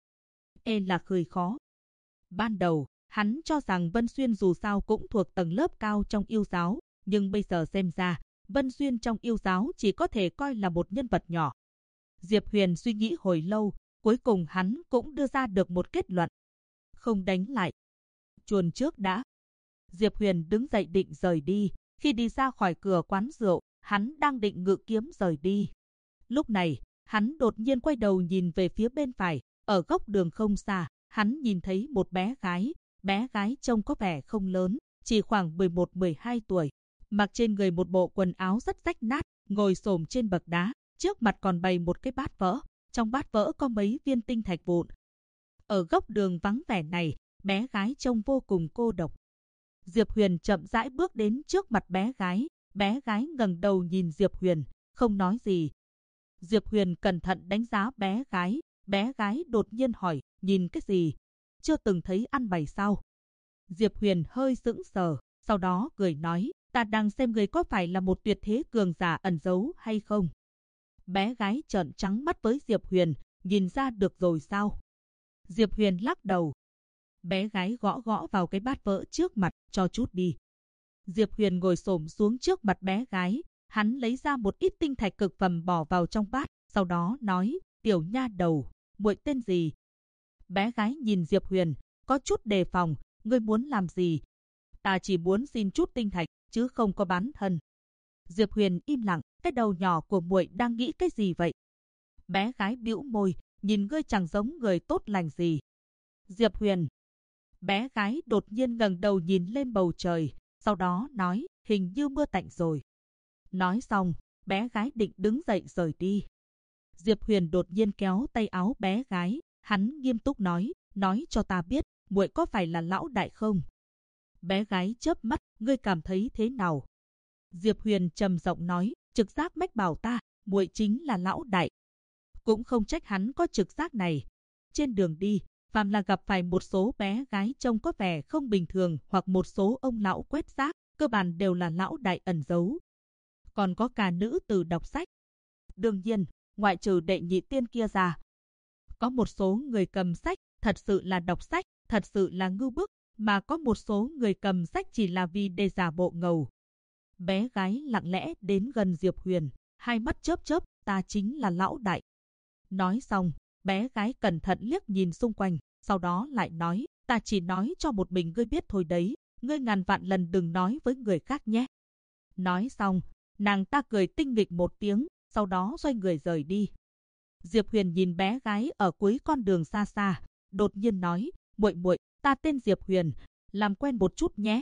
Là hơi khó. Ban đầu, hắn cho rằng Vân Xuyên dù sao cũng thuộc tầng lớp cao trong yêu giáo, nhưng bây giờ xem ra, Vân Xuyên trong yêu giáo chỉ có thể coi là một nhân vật nhỏ. Diệp Huyền suy nghĩ hồi lâu, cuối cùng hắn cũng đưa ra được một kết luận. Không đánh lại. Chuồn trước đã. Diệp Huyền đứng dậy định rời đi. Khi đi ra khỏi cửa quán rượu, hắn đang định ngự kiếm rời đi. Lúc này, hắn đột nhiên quay đầu nhìn về phía bên phải. Ở góc đường không xa, hắn nhìn thấy một bé gái. Bé gái trông có vẻ không lớn, chỉ khoảng 11-12 tuổi. Mặc trên người một bộ quần áo rất rách nát, ngồi xổm trên bậc đá. Trước mặt còn bày một cái bát vỡ. Trong bát vỡ có mấy viên tinh thạch vụn. Ở góc đường vắng vẻ này, bé gái trông vô cùng cô độc. Diệp Huyền chậm rãi bước đến trước mặt bé gái. Bé gái ngẩng đầu nhìn Diệp Huyền, không nói gì. Diệp Huyền cẩn thận đánh giá bé gái. Bé gái đột nhiên hỏi, nhìn cái gì? Chưa từng thấy ăn mày sao? Diệp Huyền hơi sững sờ, sau đó cười nói, ta đang xem người có phải là một tuyệt thế cường giả ẩn giấu hay không? Bé gái trợn trắng mắt với Diệp Huyền, nhìn ra được rồi sao? Diệp Huyền lắc đầu. Bé gái gõ gõ vào cái bát vỡ trước mặt, cho chút đi. Diệp Huyền ngồi xổm xuống trước mặt bé gái, hắn lấy ra một ít tinh thạch cực phẩm bỏ vào trong bát, sau đó nói, tiểu nha đầu, muội tên gì? Bé gái nhìn Diệp Huyền, có chút đề phòng, ngươi muốn làm gì? Ta chỉ muốn xin chút tinh thạch, chứ không có bán thân. Diệp Huyền im lặng, cái đầu nhỏ của muội đang nghĩ cái gì vậy? Bé gái bĩu môi, nhìn ngươi chẳng giống người tốt lành gì. Diệp Huyền. Bé gái đột nhiên ngẩng đầu nhìn lên bầu trời, sau đó nói, hình như mưa tạnh rồi. Nói xong, bé gái định đứng dậy rời đi. Diệp Huyền đột nhiên kéo tay áo bé gái, hắn nghiêm túc nói cho ta biết, muội có phải là lão đại không? Bé gái chớp mắt, ngươi cảm thấy thế nào? Diệp Huyền trầm giọng nói, trực giác mách bảo ta, muội chính là lão đại. Cũng không trách hắn có trực giác này. Trên đường đi, phàm là gặp phải một số bé gái trông có vẻ không bình thường hoặc một số ông lão quét rác, cơ bản đều là lão đại ẩn giấu. Còn có cả nữ tử đọc sách. Đương nhiên, ngoại trừ đệ nhị tiên kia ra. Có một số người cầm sách, thật sự là đọc sách, thật sự là ngưu bức, mà có một số người cầm sách chỉ là vì để giả bộ ngầu. Bé gái lặng lẽ đến gần Diệp Huyền, hai mắt chớp chớp, ta chính là lão đại. Nói xong, bé gái cẩn thận liếc nhìn xung quanh, sau đó lại nói, ta chỉ nói cho một mình ngươi biết thôi đấy, ngươi ngàn vạn lần đừng nói với người khác nhé. Nói xong, nàng ta cười tinh nghịch một tiếng, sau đó xoay người rời đi. Diệp Huyền nhìn bé gái ở cuối con đường xa xa, đột nhiên nói, muội muội, ta tên Diệp Huyền, làm quen một chút nhé.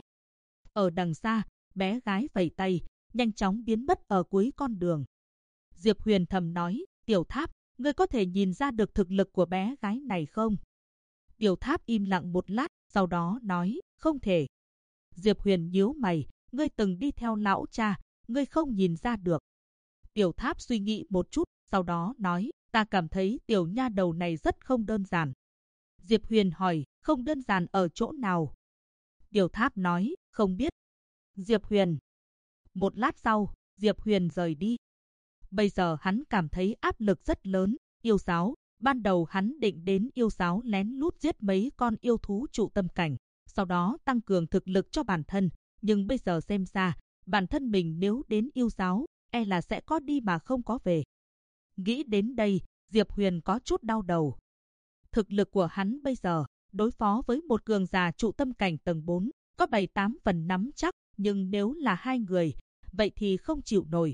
Ở đằng xa, bé gái vẫy tay, nhanh chóng biến mất ở cuối con đường. Diệp Huyền thầm nói, Tiểu Tháp, ngươi có thể nhìn ra được thực lực của bé gái này không? Tiểu Tháp im lặng một lát, sau đó nói, không thể. Diệp Huyền nhíu mày, ngươi từng đi theo lão cha, ngươi không nhìn ra được. Tiểu Tháp suy nghĩ một chút, sau đó nói, ta cảm thấy tiểu nha đầu này rất không đơn giản. Diệp Huyền hỏi, không đơn giản ở chỗ nào? Tiểu Tháp nói, không biết. Diệp Huyền. Một lát sau, Diệp Huyền rời đi. Bây giờ hắn cảm thấy áp lực rất lớn, yêu giáo. Ban đầu hắn định đến yêu giáo lén lút giết mấy con yêu thú trụ tâm cảnh, sau đó tăng cường thực lực cho bản thân. Nhưng bây giờ xem ra, bản thân mình nếu đến yêu giáo, là sẽ có đi mà không có về. Nghĩ đến đây, Diệp Huyền có chút đau đầu. Thực lực của hắn bây giờ, đối phó với một cường giả trụ tâm cảnh tầng 4, có 7-8 phần nắm chắc, nhưng nếu là hai người, vậy thì không chịu nổi.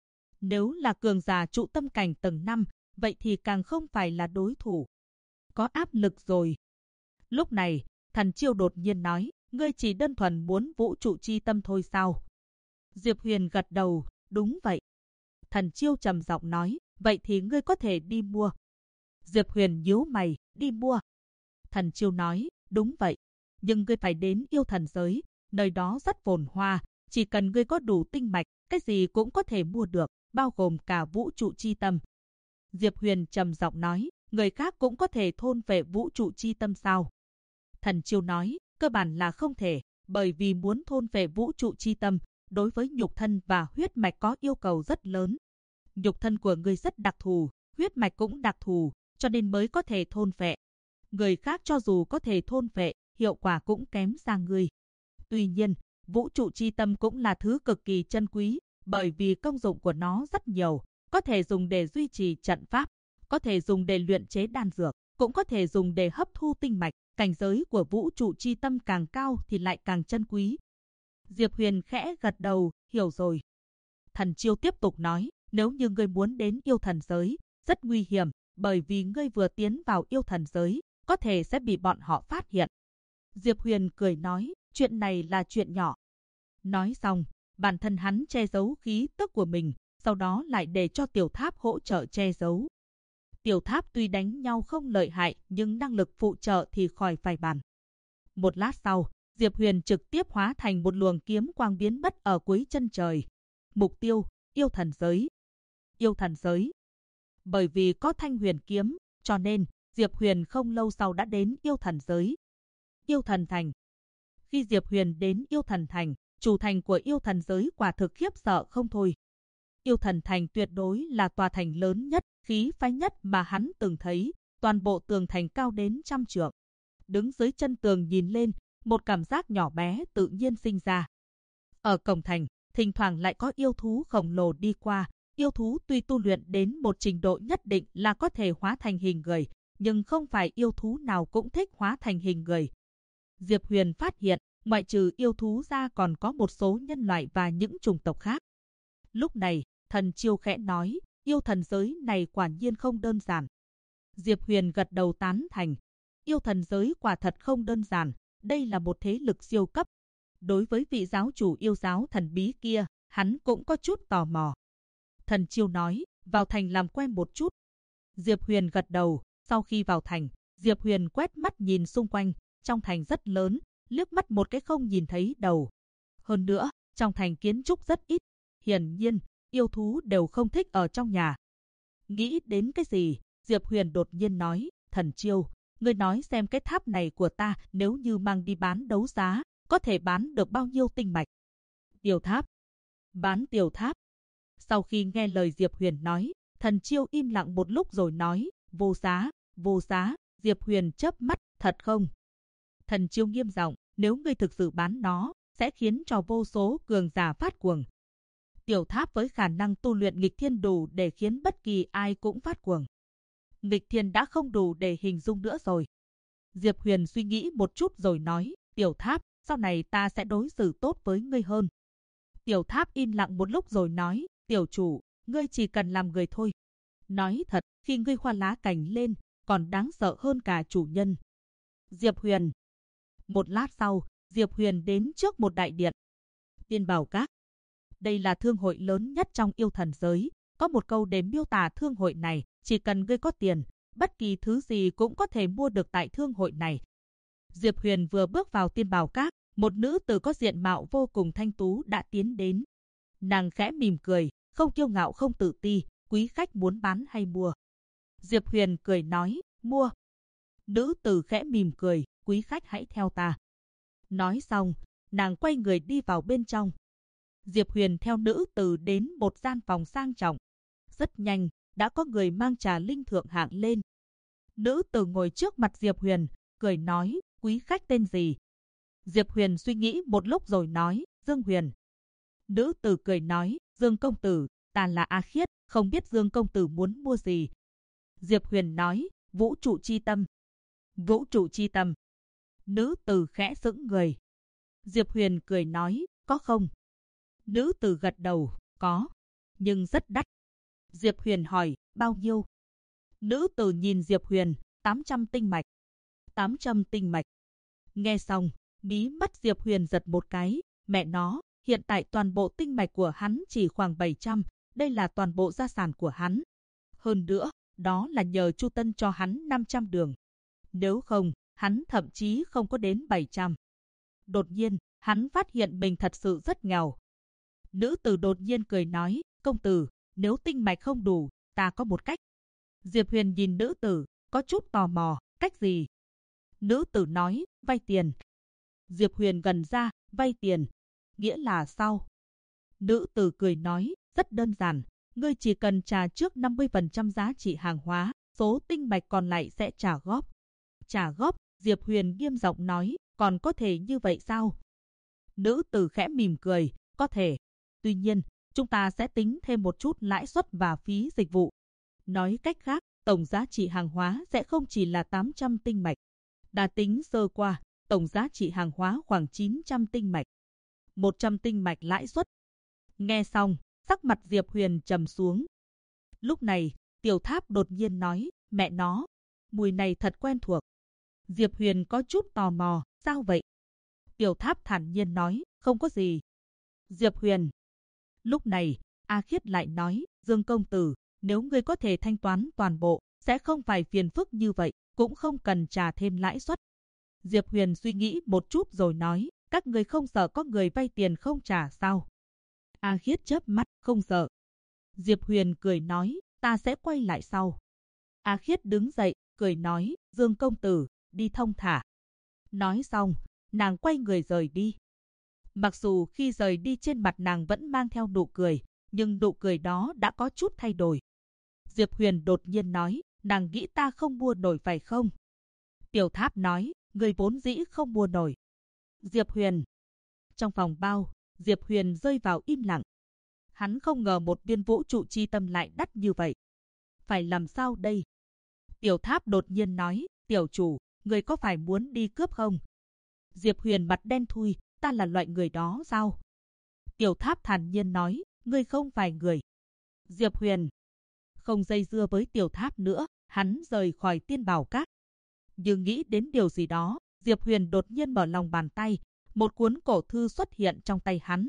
Nếu là cường giả trụ tâm cảnh tầng 5, vậy thì càng không phải là đối thủ. Có áp lực rồi. Lúc này, Thần Chiêu đột nhiên nói, ngươi chỉ đơn thuần muốn vũ trụ chi tâm thôi sao? Diệp Huyền gật đầu, đúng vậy. Thần Chiêu trầm giọng nói, vậy thì ngươi có thể đi mua. Diệp Huyền nhíu mày, đi mua. Thần Chiêu nói, đúng vậy. Nhưng ngươi phải đến yêu thần giới, nơi đó rất phồn hoa, chỉ cần ngươi có đủ tinh mạch, cái gì cũng có thể mua được, bao gồm cả vũ trụ chi tâm. Diệp Huyền trầm giọng nói, người khác cũng có thể thôn vệ vũ trụ chi tâm sao? Thần Chiêu nói, cơ cơ bản là không thể, bởi vì muốn thôn phệ vũ trụ chi tâm, đối với nhục thân và huyết mạch có yêu cầu rất lớn. Nhục thân của ngươi rất đặc thù, huyết mạch cũng đặc thù, cho nên mới có thể thôn phệ. Người khác cho dù có thể thôn phệ, hiệu quả cũng kém xa ngươi. Tuy nhiên, vũ trụ chi tâm cũng là thứ cực kỳ chân quý, bởi vì công dụng của nó rất nhiều, có thể dùng để duy trì trận pháp, có thể dùng để luyện chế đan dược, cũng có thể dùng để hấp thu tinh mạch. Cảnh giới của vũ trụ chi tâm càng cao thì lại càng chân quý. Diệp Huyền khẽ gật đầu, hiểu rồi. Thần Chiêu tiếp tục nói, nếu như ngươi muốn đến yêu thần giới, rất nguy hiểm, bởi vì ngươi vừa tiến vào yêu thần giới, có thể sẽ bị bọn họ phát hiện. Diệp Huyền cười nói, chuyện này là chuyện nhỏ. Nói xong, bản thân hắn che giấu khí tức của mình, sau đó lại để cho Tiểu Tháp hỗ trợ che giấu. Tiểu Tháp tuy đánh nhau không lợi hại, nhưng năng lực phụ trợ thì khỏi phải bàn. Một lát sau, Diệp Huyền trực tiếp hóa thành một luồng kiếm quang biến mất ở cuối chân trời. Mục tiêu, yêu thần giới. Yêu thần giới. Bởi vì có Thanh Huyền kiếm, cho nên Diệp Huyền không lâu sau đã đến yêu thần giới. Yêu thần thành. Khi Diệp Huyền đến yêu thần thành, chủ thành của yêu thần giới quả thực khiếp sợ không thôi. Yêu thần thành tuyệt đối là tòa thành lớn nhất, khí phái nhất mà hắn từng thấy, toàn bộ tường thành cao đến 100 trượng. Đứng dưới chân tường nhìn lên, một cảm giác nhỏ bé tự nhiên sinh ra. Ở cổng thành, thỉnh thoảng lại có yêu thú khổng lồ đi qua. Yêu thú tuy tu luyện đến một trình độ nhất định là có thể hóa thành hình người, nhưng không phải yêu thú nào cũng thích hóa thành hình người. Diệp Huyền phát hiện, ngoại trừ yêu thú ra còn có một số nhân loại và những chủng tộc khác. Lúc này, Thần Chiêu khẽ nói, yêu thần giới này quả nhiên không đơn giản. Diệp Huyền gật đầu tán thành. Yêu thần giới quả thật không đơn giản, đây là một thế lực siêu cấp. Đối với vị giáo chủ yêu giáo thần bí kia, hắn cũng có chút tò mò. Thần Chiêu nói, vào thành làm quen một chút. Diệp Huyền gật đầu, sau khi vào thành, Diệp Huyền quét mắt nhìn xung quanh, trong thành rất lớn, liếc mắt một cái không nhìn thấy đầu. Hơn nữa, trong thành kiến trúc rất ít, hiển nhiên, yêu thú đều không thích ở trong nhà. Nghĩ đến cái gì, Diệp Huyền đột nhiên nói, Thần Chiêu, ngươi nói xem cái tháp này của ta nếu như mang đi bán đấu giá, có thể bán được bao nhiêu tinh mạch? Tiểu tháp. Bán tiểu tháp. Sau khi nghe lời Diệp Huyền nói, Thần Chiêu im lặng một lúc rồi nói, vô giá, vô giá. Diệp Huyền chớp mắt, thật không? Thần Chiêu nghiêm giọng, nếu ngươi thực sự bán nó, sẽ khiến cho vô số cường giả phát cuồng. Tiểu tháp với khả năng tu luyện nghịch thiên đủ để khiến bất kỳ ai cũng phát cuồng. Nghịch thiên đã không đủ để hình dung nữa rồi. Diệp Huyền suy nghĩ một chút rồi nói, Tiểu tháp, sau này ta sẽ đối xử tốt với ngươi hơn. Tiểu tháp im lặng một lúc rồi nói, tiểu chủ, ngươi chỉ cần làm người thôi. Nói thật, khi ngươi khoa lá cành lên, còn đáng sợ hơn cả chủ nhân. Diệp Huyền. Một lát sau, Diệp Huyền đến trước một đại điện. Tiên Bảo Các. Đây là thương hội lớn nhất trong yêu thần giới. Có một câu để miêu tả thương hội này, chỉ cần ngươi có tiền, bất kỳ thứ gì cũng có thể mua được tại thương hội này. Diệp Huyền vừa bước vào Tiên Bảo Các, một nữ tử có diện mạo vô cùng thanh tú đã tiến đến. Nàng khẽ mỉm cười, không kiêu ngạo không tự ti, quý khách muốn bán hay mua? Diệp Huyền cười nói, mua. Nữ tử khẽ mỉm cười, quý khách hãy theo ta. Nói xong, nàng quay người đi vào bên trong. Diệp Huyền theo nữ tử đến một gian phòng sang trọng. Rất nhanh, đã có người mang trà linh thượng hạng lên. Nữ tử ngồi trước mặt Diệp Huyền, cười nói, quý khách tên gì? Diệp Huyền suy nghĩ một lúc rồi nói, Dương Huyền. Nữ tử cười nói, Dương công tử, ta là A Khiết, không biết Dương công tử muốn mua gì. Diệp Huyền nói, vũ trụ chi tâm. Vũ trụ chi tâm. Nữ tử khẽ sững người. Diệp Huyền cười nói, có không? Nữ tử gật đầu, có, nhưng rất đắt. Diệp Huyền hỏi, bao nhiêu? Nữ tử nhìn Diệp Huyền, 800 tinh mạch. 800 tinh mạch. Nghe xong, mí mắt Diệp Huyền giật một cái, mẹ nó, hiện tại toàn bộ tinh mạch của hắn chỉ khoảng 700, đây là toàn bộ gia sản của hắn. Hơn nữa, đó là nhờ Chu Tân cho hắn 500 đường. Nếu không, hắn thậm chí không có đến 700. Đột nhiên, hắn phát hiện mình thật sự rất nghèo. Nữ tử đột nhiên cười nói, công tử, nếu tinh mạch không đủ, ta có một cách. Diệp Huyền nhìn nữ tử, có chút tò mò, cách gì? Nữ tử nói, vay tiền. Diệp Huyền gần ra, vay tiền. Nghĩa là sao? Nữ tử cười nói, rất đơn giản. Ngươi chỉ cần trả trước 50% giá trị hàng hóa, số tinh mạch còn lại sẽ trả góp. Trả góp, Diệp Huyền nghiêm giọng nói, còn có thể như vậy sao? Nữ tử khẽ mỉm cười, có thể. Tuy nhiên, chúng ta sẽ tính thêm một chút lãi suất và phí dịch vụ. Nói cách khác, tổng giá trị hàng hóa sẽ không chỉ là 800 tinh mạch. Đã tính sơ qua, tổng giá trị hàng hóa khoảng 900 tinh mạch. 100 tinh mạch lãi suất. Nghe xong, sắc mặt Diệp Huyền trầm xuống. Lúc này, Tiểu Tháp đột nhiên nói, mẹ nó, mùi này thật quen thuộc. Diệp Huyền có chút tò mò, sao vậy? Tiểu Tháp thản nhiên nói, không có gì. Diệp Huyền. Lúc này, A Khiết lại nói, Dương công tử, nếu ngươi có thể thanh toán toàn bộ, sẽ không phải phiền phức như vậy, cũng không cần trả thêm lãi suất. Diệp Huyền suy nghĩ một chút rồi nói, các ngươi không sợ có người vay tiền không trả sao? A Khiết chớp mắt, không sợ. Diệp Huyền cười nói, ta sẽ quay lại sau. A Khiết đứng dậy, cười nói, Dương công tử, đi thông thả. Nói xong, nàng quay người rời đi. Mặc dù khi rời đi trên mặt nàng vẫn mang theo nụ cười, nhưng nụ cười đó đã có chút thay đổi. Diệp Huyền đột nhiên nói, nàng nghĩ ta không mua nổi phải không? Tiểu Tháp nói, người vốn dĩ không mua nổi. Diệp Huyền. Trong phòng bao, Diệp Huyền rơi vào im lặng. Hắn không ngờ một viên vũ trụ chi tâm lại đắt như vậy. Phải làm sao đây? Tiểu Tháp đột nhiên nói, tiểu chủ, người có phải muốn đi cướp không? Diệp Huyền mặt đen thui, ta là loại người đó sao? Tiểu Tháp thản nhiên nói, ngươi không phải người. Diệp Huyền không dây dưa với Tiểu Tháp nữa, hắn rời khỏi Tiên Bảo Các. Nhưng nghĩ đến điều gì đó, Diệp Huyền đột nhiên mở lòng bàn tay, một cuốn cổ thư xuất hiện trong tay hắn.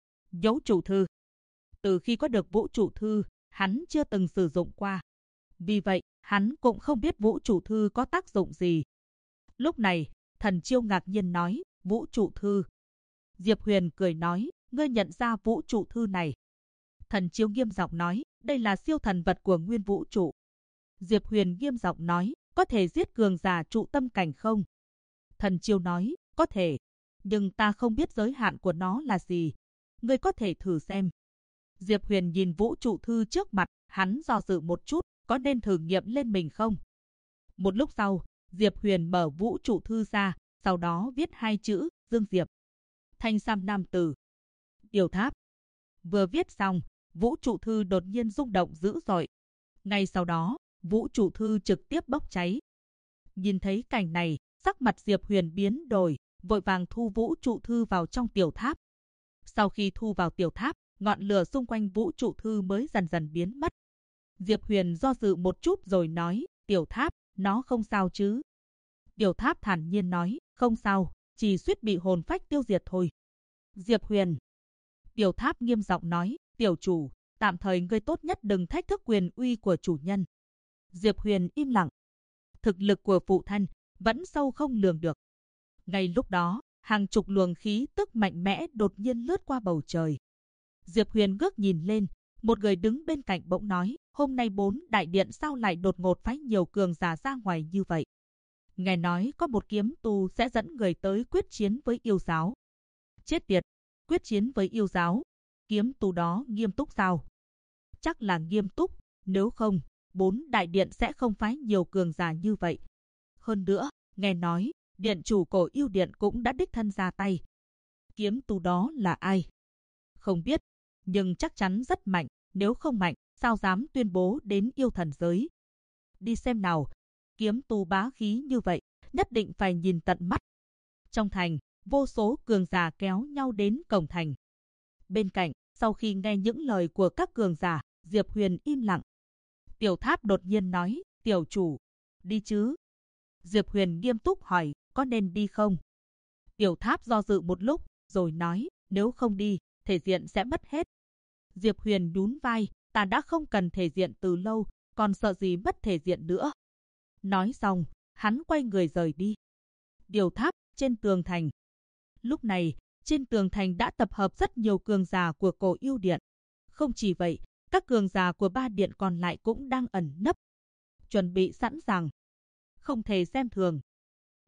Vũ trụ thư. Từ khi có được vũ trụ thư, hắn chưa từng sử dụng qua. Vì vậy, hắn cũng không biết vũ trụ thư có tác dụng gì. Lúc này, Thần Chiêu ngạc nhiên nói, vũ trụ thư. Diệp Huyền cười nói, ngươi nhận ra vũ trụ thư này. Thần Chiêu nghiêm giọng nói, đây là siêu thần vật của nguyên vũ trụ. Diệp Huyền nghiêm giọng nói, có thể giết cường giả trụ tâm cảnh không? Thần Chiêu nói, có thể, nhưng ta không biết giới hạn của nó là gì. Ngươi có thể thử xem. Diệp Huyền nhìn vũ trụ thư trước mặt, hắn do dự một chút, có nên thử nghiệm lên mình không? Một lúc sau, Diệp Huyền mở vũ trụ thư ra, sau đó viết hai chữ, Dương Diệp. Thanh sam nam tử. Tiểu Tháp. Vừa viết xong, vũ trụ thư đột nhiên rung động dữ dội. Ngay sau đó, vũ trụ thư trực tiếp bốc cháy. Nhìn thấy cảnh này, sắc mặt Diệp Huyền biến đổi, vội vàng thu vũ trụ thư vào trong tiểu tháp. Sau khi thu vào tiểu tháp, ngọn lửa xung quanh vũ trụ thư mới dần dần biến mất. Diệp Huyền do dự một chút rồi nói, Tiểu Tháp, nó không sao chứ? Tiểu Tháp thản nhiên nói, không sao, chỉ suýt bị hồn phách tiêu diệt thôi. Diệp Huyền. Tiểu Tháp nghiêm giọng nói, tiểu chủ, tạm thời ngươi tốt nhất đừng thách thức quyền uy của chủ nhân. Diệp Huyền im lặng. Thực lực của phụ thân vẫn sâu không lường được. Ngay lúc đó, hàng chục luồng khí tức mạnh mẽ đột nhiên lướt qua bầu trời. Diệp Huyền ngước nhìn lên, một người đứng bên cạnh bỗng nói, hôm nay 4 đại điện sao lại đột ngột phái nhiều cường giả ra ngoài như vậy? Nghe nói có một kiếm tu sẽ dẫn người tới quyết chiến với yêu giáo. Chết tiệt, quyết chiến với yêu giáo? Kiếm tu đó nghiêm túc sao? Chắc là nghiêm túc, nếu không, 4 đại điện sẽ không phái nhiều cường giả như vậy. Hơn nữa, nghe nói, điện chủ Cổ Yêu Điện cũng đã đích thân ra tay. Kiếm tu đó là ai? Không biết, nhưng chắc chắn rất mạnh, nếu không mạnh, sao dám tuyên bố đến yêu thần giới. Đi xem nào, kiếm tu bá khí như vậy, nhất định phải nhìn tận mắt. Trong thành, vô số cường giả kéo nhau đến cổng thành. Bên cạnh, sau khi nghe những lời của các cường giả, Diệp Huyền im lặng. Tiểu Tháp đột nhiên nói, tiểu chủ, đi chứ? Diệp Huyền nghiêm túc hỏi, có nên đi không? Tiểu Tháp do dự một lúc, rồi nói, nếu không đi, thể diện sẽ mất hết. Diệp Huyền nhún vai, ta đã không cần thể diện từ lâu, còn sợ gì mất thể diện nữa. Nói xong, hắn quay người rời đi. Tiểu Tháp, trên tường thành. Lúc này, trên tường thành đã tập hợp rất nhiều cường giả của Cổ Yêu Điện. Không chỉ vậy, các cường giả của 3 điện còn lại cũng đang ẩn nấp, chuẩn bị sẵn sàng. Không thể xem thường.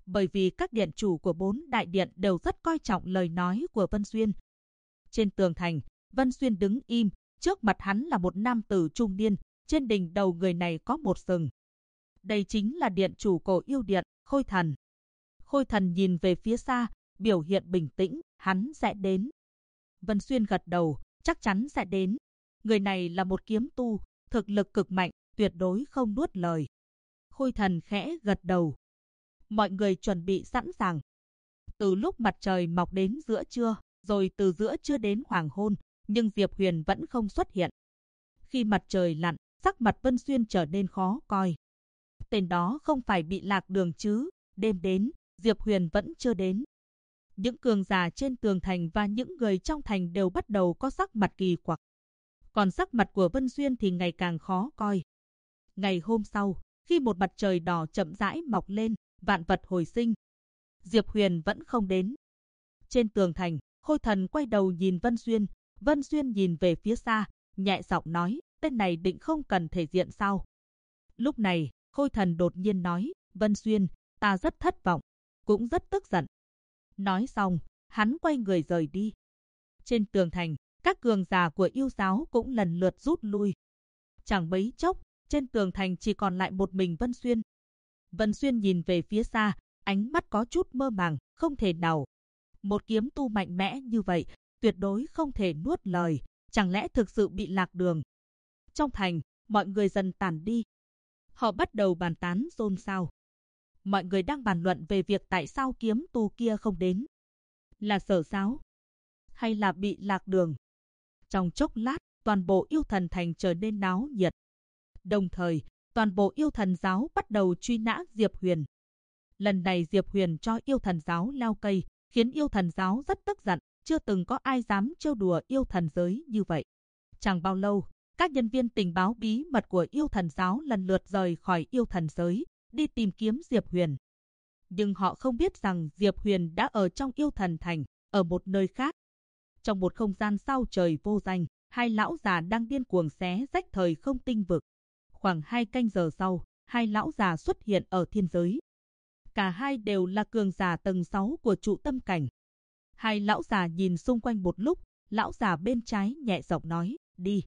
bởi vì các điện chủ của 4 đại điện đều rất coi trọng lời nói của Vân Xuyên. Trên tường thành, Vân Xuyên đứng im, trước mặt hắn là một nam tử trung niên, trên đỉnh đầu người này có một sừng. Đây chính là điện chủ cổ yêu điện, Khôi Thần. Khôi Thần nhìn về phía xa, biểu hiện bình tĩnh, hắn sẽ đến. Vân Xuyên gật đầu, chắc chắn sẽ đến. Người này là một kiếm tu, thực lực cực mạnh, tuyệt đối không nuốt lời. Khôi Thần khẽ gật đầu. Mọi người chuẩn bị sẵn sàng. Từ lúc mặt trời mọc đến giữa trưa, rồi từ giữa trưa đến hoàng hôn, nhưng Diệp Huyền vẫn không xuất hiện. Khi mặt trời lặn, sắc mặt Vân Xuyên trở nên khó coi. Tên đó không phải bị lạc đường chứ? Đêm đến, Diệp Huyền vẫn chưa đến. Những cường giả trên tường thành và những người trong thành đều bắt đầu có sắc mặt kỳ quặc. Còn sắc mặt của Vân Xuyên thì ngày càng khó coi. Ngày hôm sau, khi một mặt trời đỏ chậm rãi mọc lên, vạn vật hồi sinh, Diệp Huyền vẫn không đến. Trên tường thành, Khôi Thần quay đầu nhìn Vân Xuyên. Vân Xuyên nhìn về phía xa, nhẹ giọng nói, tên này định không cần thể diện sao? Lúc này, Khôi Thần đột nhiên nói, Vân Xuyên, ta rất thất vọng, cũng rất tức giận. Nói xong, hắn quay người rời đi. Trên tường thành, các cường giả của yêu giáo cũng lần lượt rút lui. Chẳng mấy chốc, trên tường thành chỉ còn lại một mình Vân Xuyên. Vân Xuyên nhìn về phía xa, ánh mắt có chút mơ màng, không thể nào. Một kiếm tu mạnh mẽ như vậy, tuyệt đối không thể nuốt lời, chẳng lẽ thực sự bị lạc đường. Trong thành, mọi người dần tản đi. Họ bắt đầu bàn tán xôn xao. Mọi người đang bàn luận về việc tại sao kiếm tu kia không đến. Là sở sáo? Hay là bị lạc đường? Trong chốc lát, toàn bộ yêu thần thành trở nên náo nhiệt. Đồng thời, toàn bộ yêu thần giáo bắt đầu truy nã Diệp Huyền. Lần này Diệp Huyền cho yêu thần giáo leo cây, khiến yêu thần giáo rất tức giận, chưa từng có ai dám trêu đùa yêu thần giới như vậy. Chẳng bao lâu, các nhân viên tình báo bí mật của yêu thần giáo lần lượt rời khỏi yêu thần giới, đi tìm kiếm Diệp Huyền. Nhưng họ không biết rằng Diệp Huyền đã ở trong yêu thần thành, ở một nơi khác. Trong một không gian sao trời vô danh, hai lão già đang điên cuồng xé rách thời không tinh vực. Khoảng 2 canh giờ sau, hai lão già xuất hiện ở thiên giới. Cả hai đều là cường giả tầng 6 của trụ tâm cảnh. Hai lão già nhìn xung quanh một lúc, lão già bên trái nhẹ giọng nói, đi.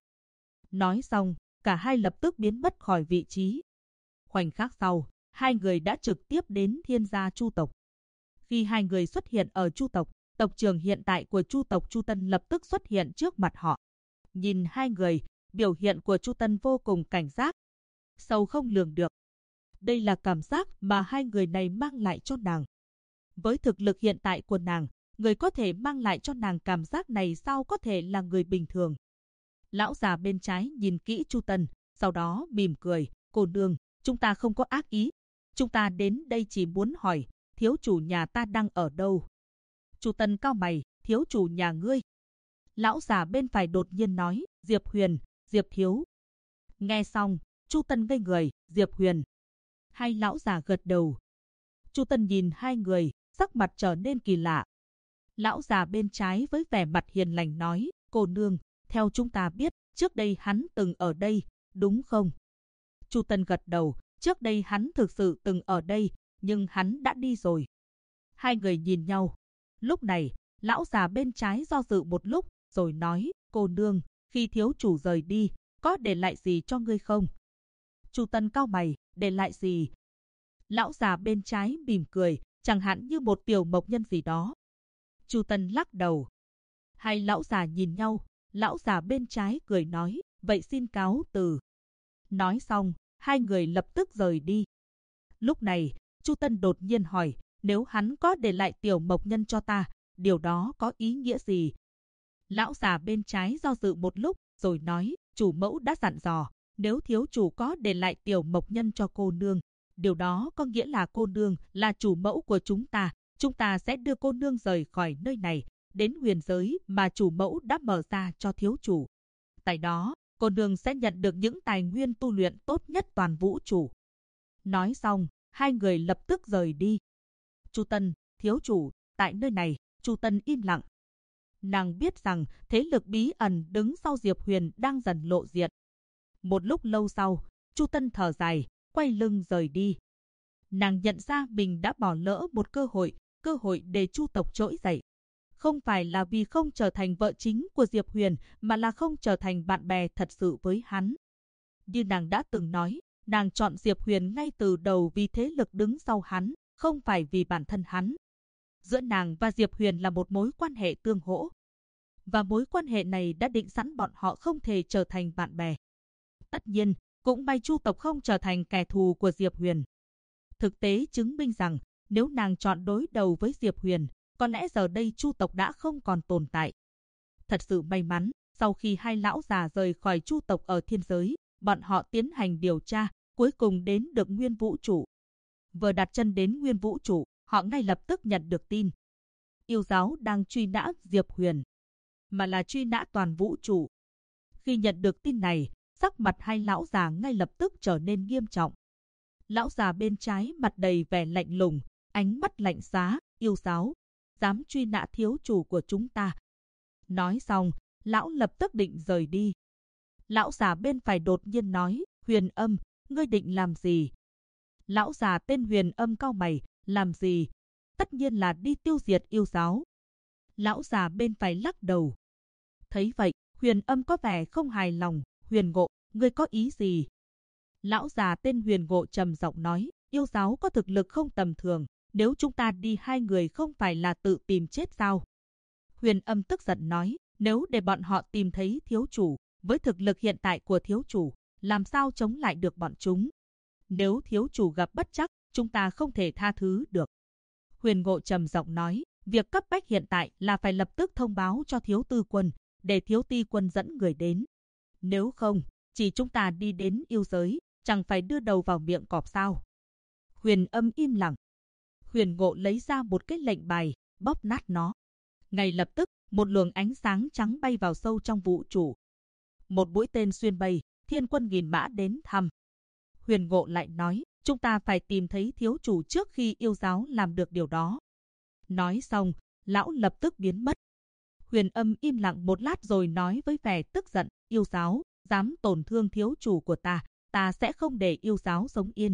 Nói xong, cả hai lập tức biến mất khỏi vị trí. Khoảnh khắc sau, hai người đã trực tiếp đến thiên gia Chu tộc. Khi hai người xuất hiện ở Chu tộc, tộc trưởng hiện tại của Chu tộc Chu Tân lập tức xuất hiện trước mặt họ. Nhìn hai người, biểu hiện của Chu Tân vô cùng cảnh giác, sâu không lường được. Đây là cảm giác mà hai người này mang lại cho nàng. Với thực lực hiện tại của nàng, người có thể mang lại cho nàng cảm giác này sao có thể là người bình thường. Lão già bên trái nhìn kỹ Chu Tân, sau đó mỉm cười, cô nương, chúng ta không có ác ý. Chúng ta đến đây chỉ muốn hỏi, thiếu chủ nhà ta đang ở đâu? Chu Tân cau mày, thiếu chủ nhà ngươi. Lão già bên phải đột nhiên nói, Diệp Huyền, Diệp thiếu. Nghe xong, Chu Tân ngây người, Diệp Huyền. Hai lão già gật đầu. Chu Tân nhìn hai người, sắc mặt trở nên kỳ lạ. Lão già bên trái với vẻ mặt hiền lành nói, cô nương, theo chúng ta biết, trước đây hắn từng ở đây, đúng không? Chu Tân gật đầu, trước đây hắn thực sự từng ở đây, nhưng hắn đã đi rồi. Hai người nhìn nhau. Lúc này, lão già bên trái do dự một lúc, rồi nói, cô nương, khi thiếu chủ rời đi, có để lại gì cho ngươi không? Chu Tân cau mày, để lại gì? Lão già bên trái mỉm cười, chẳng hạn như một tiểu mộc nhân gì đó. Chu Tân lắc đầu. Hai lão già nhìn nhau, lão già bên trái cười nói, vậy xin cáo từ. Nói xong, hai người lập tức rời đi. Lúc này, Chu Tân đột nhiên hỏi, nếu hắn có để lại tiểu mộc nhân cho ta, điều đó có ý nghĩa gì? Lão già bên trái do dự một lúc, rồi nói, chủ mẫu đã dặn dò, nếu thiếu chủ có để lại tiểu mộc nhân cho cô nương, điều đó có nghĩa là cô nương là chủ mẫu của chúng ta sẽ đưa cô nương rời khỏi nơi này, đến huyền giới mà chủ mẫu đã mở ra cho thiếu chủ. Tại đó, cô nương sẽ nhận được những tài nguyên tu luyện tốt nhất toàn vũ trụ. Nói xong, hai người lập tức rời đi. Chu Tân, thiếu chủ, tại nơi này, Chu Tân im lặng. Nàng biết rằng thế lực bí ẩn đứng sau Diệp Huyền đang dần lộ diện. Một lúc lâu sau, Chu Tân thở dài, quay lưng rời đi. Nàng nhận ra mình đã bỏ lỡ một cơ hội để Chu tộc trỗi dậy. Không phải là vì không trở thành vợ chính của Diệp Huyền, mà là không trở thành bạn bè thật sự với hắn. Như nàng đã từng nói, nàng chọn Diệp Huyền ngay từ đầu vì thế lực đứng sau hắn, không phải vì bản thân hắn. Giữa nàng và Diệp Huyền là một mối quan hệ tương hỗ. Và mối quan hệ này đã định sẵn bọn họ không thể trở thành bạn bè. Tất nhiên, cũng may Chu tộc không trở thành kẻ thù của Diệp Huyền. Thực tế chứng minh rằng, nếu nàng chọn đối đầu với Diệp Huyền, có lẽ giờ đây Chu tộc đã không còn tồn tại. Thật sự may mắn, sau khi hai lão già rời khỏi Chu tộc ở thiên giới, bọn họ tiến hành điều tra, cuối cùng đến được Nguyên Vũ Trụ. Vừa đặt chân đến Nguyên Vũ Trụ, họ ngay lập tức nhận được tin. Yêu giáo đang truy nã Diệp Huyền, mà là truy nã toàn vũ trụ. Khi nhận được tin này, sắc mặt hai lão già ngay lập tức trở nên nghiêm trọng. Lão già bên trái mặt đầy vẻ lạnh lùng, ánh mắt lạnh giá, yêu giáo, dám truy nã thiếu chủ của chúng ta. Nói xong, lão lập tức định rời đi. Lão già bên phải đột nhiên nói, Huyền Âm, ngươi định làm gì? Lão già tên Huyền Âm cau mày, làm gì? Tất nhiên là đi tiêu diệt yêu giáo. Lão già bên phải lắc đầu. Thấy vậy, Huyền Âm có vẻ không hài lòng, Huyền Ngộ, ngươi có ý gì? Lão già tên Huyền Ngộ trầm giọng nói, yêu giáo có thực lực không tầm thường, nếu chúng ta đi hai người không phải là tự tìm chết sao? Huyền Âm tức giận nói, nếu để bọn họ tìm thấy thiếu chủ, với thực lực hiện tại của thiếu chủ, làm sao chống lại được bọn chúng? Nếu thiếu chủ gặp bất trắc, chúng ta không thể tha thứ được. Huyền Ngộ trầm giọng nói, việc cấp bách hiện tại là phải lập tức thông báo cho thiếu tư quân, để thiếu ti quân dẫn người đến. Nếu không, chỉ chúng ta đi đến yêu giới, chẳng phải đưa đầu vào miệng cọp sao? Huyền Âm im lặng. Huyền Ngộ lấy ra một cái lệnh bài, bóp nát nó. Ngay lập tức, một luồng ánh sáng trắng bay vào sâu trong vũ trụ. Một mũi tên xuyên bay, thiên quân nghìn mã đến thăm. Huyền Ngộ lại nói, chúng ta phải tìm thấy thiếu chủ trước khi yêu giáo làm được điều đó. Nói xong, lão lập tức biến mất. Huyền Âm im lặng một lát rồi nói với vẻ tức giận, yêu giáo, dám tổn thương thiếu chủ của ta sẽ không để yêu giáo sống yên.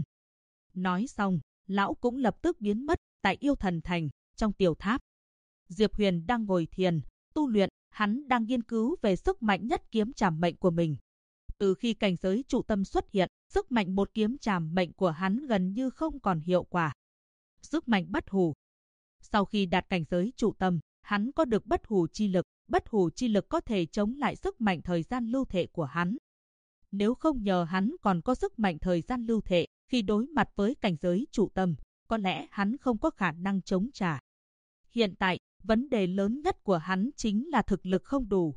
Nói xong, lão cũng lập tức biến mất tại Yêu Thần Thành, trong tiểu tháp. Diệp Huyền đang ngồi thiền, tu luyện, hắn đang nghiên cứu về sức mạnh nhất kiếm trảm mệnh của mình. Từ khi cảnh giới trụ tâm xuất hiện, sức mạnh một kiếm trảm mệnh của hắn gần như không còn hiệu quả. Sức mạnh bất hủ. Sau khi đạt cảnh giới trụ tâm, hắn có được bất hủ chi lực có thể chống lại sức mạnh thời gian lưu thể của hắn. Nếu không nhờ hắn còn có sức mạnh thời gian lưu thể, khi đối mặt với cảnh giới trụ tâm, có lẽ hắn không có khả năng chống trả. Hiện tại, vấn đề lớn nhất của hắn chính là thực lực không đủ.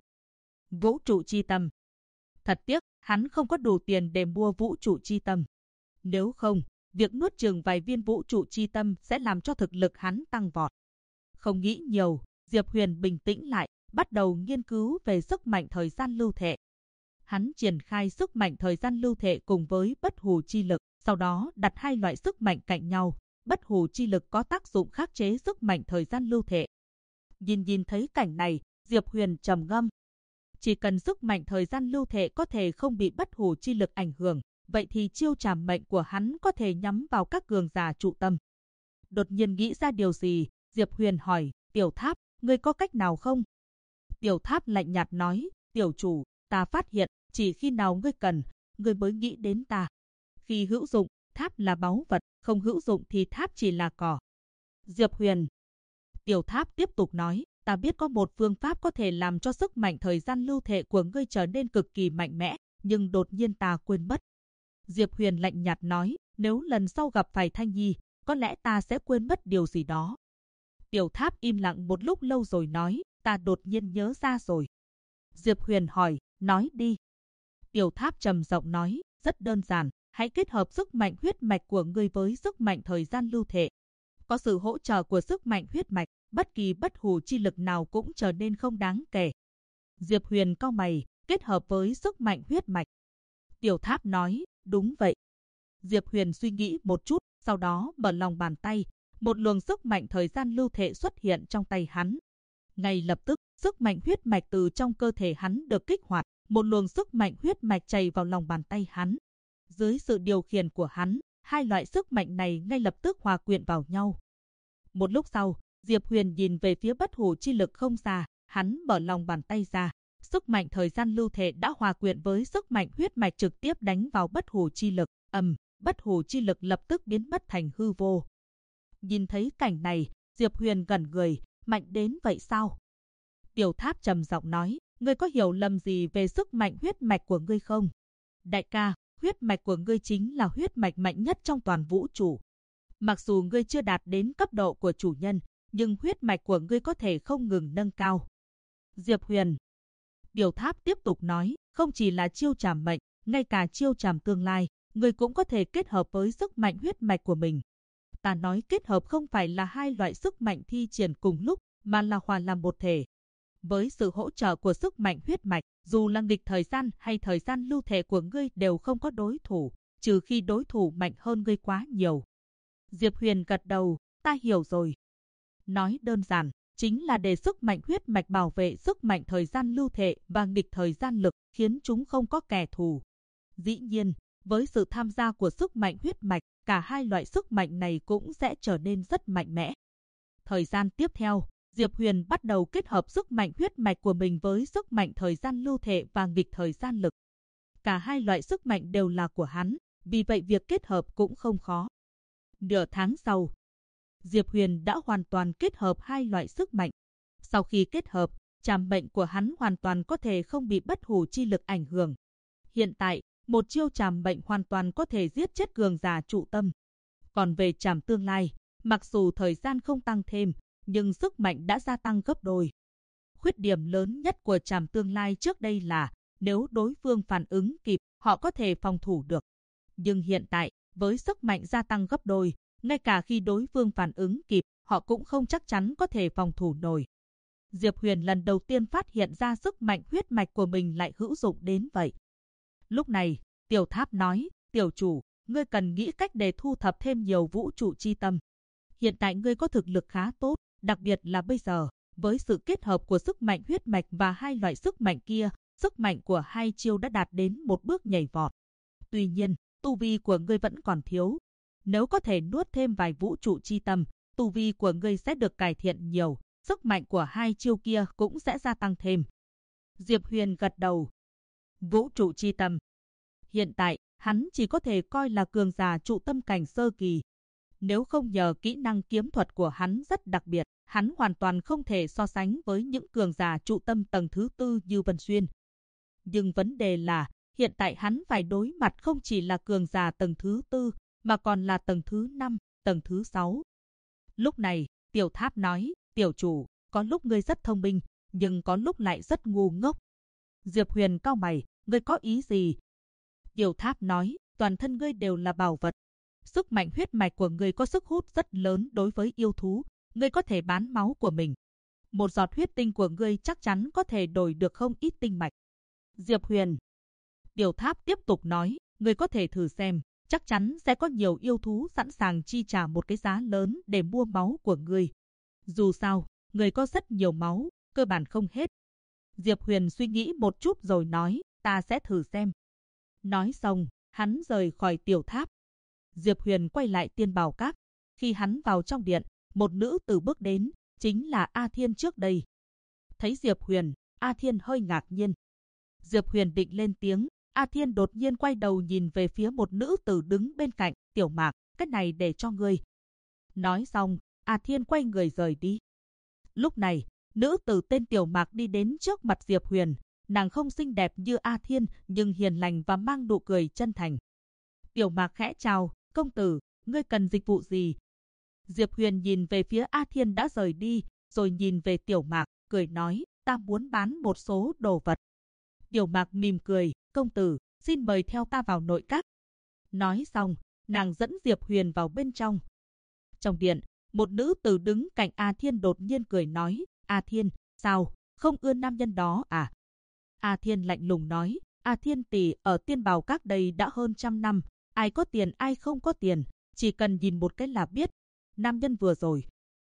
Vũ trụ chi tâm. Thật tiếc, hắn không có đủ tiền để mua vũ trụ chi tâm. Nếu không, việc nuốt chửng vài viên vũ trụ chi tâm sẽ làm cho thực lực hắn tăng vọt. Không nghĩ nhiều, Diệp Huyền bình tĩnh lại, bắt đầu nghiên cứu về sức mạnh thời gian lưu thể. Hắn triển khai sức mạnh thời gian lưu thể cùng với bất hủ chi lực, sau đó đặt hai loại sức mạnh cạnh nhau. Bất hủ chi lực có tác dụng khắc chế sức mạnh thời gian lưu thể. Nhìn thấy cảnh này, Diệp Huyền trầm ngâm. Chỉ cần sức mạnh thời gian lưu thể có thể không bị bất hủ chi lực ảnh hưởng, vậy thì chiêu trảm mệnh của hắn có thể nhắm vào các cường giả trụ tâm. Đột nhiên nghĩ ra điều gì, Diệp Huyền hỏi, Tiểu Tháp, ngươi có cách nào không? Tiểu Tháp lạnh nhạt nói, tiểu chủ, ta phát hiện, chỉ khi nào ngươi cần, ngươi mới nghĩ đến ta. Khi hữu dụng, tháp là báu vật, không hữu dụng thì tháp chỉ là cỏ. Diệp Huyền. Tiểu Tháp tiếp tục nói, ta biết có một phương pháp có thể làm cho sức mạnh thời gian lưu thể của ngươi trở nên cực kỳ mạnh mẽ, nhưng đột nhiên ta quên mất. Diệp Huyền lạnh nhạt nói, nếu lần sau gặp phải Thanh Nhi, có lẽ ta sẽ quên mất điều gì đó. Tiểu Tháp im lặng một lúc lâu rồi nói, ta đột nhiên nhớ ra rồi. Diệp Huyền hỏi, nói đi. Tiểu Tháp trầm giọng nói, rất đơn giản, hãy kết hợp sức mạnh huyết mạch của ngươi với sức mạnh thời gian lưu thể. Có sự hỗ trợ của sức mạnh huyết mạch, bất kỳ bất hủ chi lực nào cũng trở nên không đáng kể. Diệp Huyền cau mày, kết hợp với sức mạnh huyết mạch. Tiểu Tháp nói, đúng vậy. Diệp Huyền suy nghĩ một chút, sau đó mở lòng bàn tay, một luồng sức mạnh thời gian lưu thể xuất hiện trong tay hắn. Ngay lập tức, sức mạnh huyết mạch từ trong cơ thể hắn được kích hoạt, một luồng sức mạnh huyết mạch chảy vào lòng bàn tay hắn. Dưới sự điều khiển của hắn hai loại sức mạnh này ngay lập tức hòa quyện vào nhau. Một lúc sau, Diệp Huyền nhìn về phía bất hủ chi lực không xa, hắn mở lòng bàn tay ra. Sức mạnh thời gian lưu thể đã hòa quyện với sức mạnh huyết mạch trực tiếp đánh vào bất hủ chi lực. Bất hủ chi lực lập tức biến mất thành hư vô. Nhìn thấy cảnh này, Diệp Huyền ngẩn người, mạnh đến vậy sao? Tiểu Tháp trầm giọng nói, ngươi có hiểu lầm gì về sức mạnh huyết mạch của ngươi không? Đại ca, huyết mạch của ngươi chính là huyết mạch mạnh nhất trong toàn vũ trụ. Mặc dù ngươi chưa đạt đến cấp độ của chủ nhân, nhưng huyết mạch của ngươi có thể không ngừng nâng cao. Diệp Huyền. Tiểu Tháp tiếp tục nói, không chỉ là chiêu trảm mệnh, ngay cả chiêu trảm tương lai, ngươi cũng có thể kết hợp với sức mạnh huyết mạch của mình. Ta nói kết hợp không phải là hai loại sức mạnh thi triển cùng lúc, mà là hòa làm một thể. Với sự hỗ trợ của sức mạnh huyết mạch, dù là nghịch thời gian hay thời gian lưu thể của ngươi đều không có đối thủ, trừ khi đối thủ mạnh hơn ngươi quá nhiều. Diệp Huyền gật đầu, ta hiểu rồi. Nói đơn giản, chính là để sức mạnh huyết mạch bảo vệ sức mạnh thời gian lưu thể và nghịch thời gian lực, khiến chúng không có kẻ thù. Dĩ nhiên, với sự tham gia của sức mạnh huyết mạch, cả hai loại sức mạnh này cũng sẽ trở nên rất mạnh mẽ. Thời gian tiếp theo, Diệp Huyền bắt đầu kết hợp sức mạnh huyết mạch của mình với sức mạnh thời gian lưu thể và nghịch thời gian lực. Cả hai loại sức mạnh đều là của hắn, vì vậy việc kết hợp cũng không khó. Nửa tháng sau, Diệp Huyền đã hoàn toàn kết hợp hai loại sức mạnh. Sau khi kết hợp, trảm mệnh của hắn hoàn toàn có thể không bị bất hủ chi lực ảnh hưởng. Hiện tại, một chiêu trảm mệnh hoàn toàn có thể giết chết cường giả trụ tâm. Còn về trảm tương lai, mặc dù thời gian không tăng thêm, nhưng sức mạnh đã gia tăng gấp đôi. Khuyết điểm lớn nhất của trảm tương lai trước đây là, nếu đối phương phản ứng kịp, họ có thể phòng thủ được. Nhưng hiện tại, với sức mạnh gia tăng gấp đôi, ngay cả khi đối phương phản ứng kịp, họ cũng không chắc chắn có thể phòng thủ nổi. Diệp Huyền lần đầu tiên phát hiện ra sức mạnh huyết mạch của mình lại hữu dụng đến vậy. Lúc này, Tiểu Tháp nói, tiểu chủ, ngươi cần nghĩ cách để thu thập thêm nhiều vũ trụ chi tâm. Hiện tại ngươi có thực lực khá tốt, đặc biệt là bây giờ, với sự kết hợp của sức mạnh huyết mạch và hai loại sức mạnh kia, sức mạnh của hai chiêu đã đạt đến một bước nhảy vọt. Tuy nhiên, tu vi của ngươi vẫn còn thiếu. Nếu có thể nuốt thêm vài vũ trụ chi tâm, tu vi của ngươi sẽ được cải thiện nhiều, sức mạnh của hai chiêu kia cũng sẽ gia tăng thêm. Diệp Huyền gật đầu. Vũ trụ chi tâm. Hiện tại, hắn chỉ có thể coi là cường giả trụ tâm cảnh sơ kỳ. Nếu không nhờ kỹ năng kiếm thuật của hắn rất đặc biệt, hắn hoàn toàn không thể so sánh với những cường giả trụ tâm tầng thứ tư như Vân Xuyên. Nhưng vấn đề là, hiện tại hắn phải đối mặt không chỉ là cường giả tầng thứ tư, mà còn là tầng thứ 5, tầng thứ 6. Lúc này, Tiểu Tháp nói, tiểu chủ, có lúc ngươi rất thông minh, nhưng có lúc lại rất ngu ngốc. Diệp Huyền cau mày, ngươi có ý gì? Tiểu Tháp nói, toàn thân ngươi đều là bảo vật. Sức mạnh huyết mạch của ngươi có sức hút rất lớn đối với yêu thú, ngươi có thể bán máu của mình. Một giọt huyết tinh của ngươi chắc chắn có thể đổi được không ít tinh mạch. Diệp Huyền. Tiểu Tháp tiếp tục nói, ngươi có thể thử xem, chắc chắn sẽ có nhiều yêu thú sẵn sàng chi trả một cái giá lớn để mua máu của ngươi. Dù sao, ngươi có rất nhiều máu, cơ bản không hết. Diệp Huyền suy nghĩ một chút rồi nói, ta sẽ thử xem. Nói xong, hắn rời khỏi Tiểu Tháp. Diệp Huyền quay lại Tiên Bảo Các. Khi hắn vào trong điện, một nữ tử bước đến, chính là A Thiên trước đây. Thấy Diệp Huyền, A Thiên hơi ngạc nhiên. Diệp Huyền định lên tiếng, A Thiên đột nhiên quay đầu nhìn về phía một nữ tử đứng bên cạnh, Tiểu Mạc, cái này để cho ngươi. Nói xong, A Thiên quay người rời đi. Lúc này, nữ tử tên Tiểu Mạc đi đến trước mặt Diệp Huyền. Nàng không xinh đẹp như A Thiên, nhưng hiền lành và mang nụ cười chân thành. Tiểu Mạc khẽ chào, công tử, ngươi cần dịch vụ gì? Diệp Huyền nhìn về phía A Thiên đã rời đi, rồi nhìn về Tiểu Mạc, cười nói, ta muốn bán một số đồ vật. Tiểu Mạc mỉm cười, công tử, xin mời theo ta vào nội các. Nói xong, nàng dẫn Diệp Huyền vào bên trong. Trong điện, một nữ tử đứng cạnh A Thiên đột nhiên cười nói, A Thiên, sao, không ưa nam nhân đó à? A Thiên lạnh lùng nói, A Thiên tỷ ở Tiên Bảo Các đây đã hơn 100 năm, ai có tiền ai không có tiền, chỉ cần nhìn một cái là biết, nam nhân vừa rồi.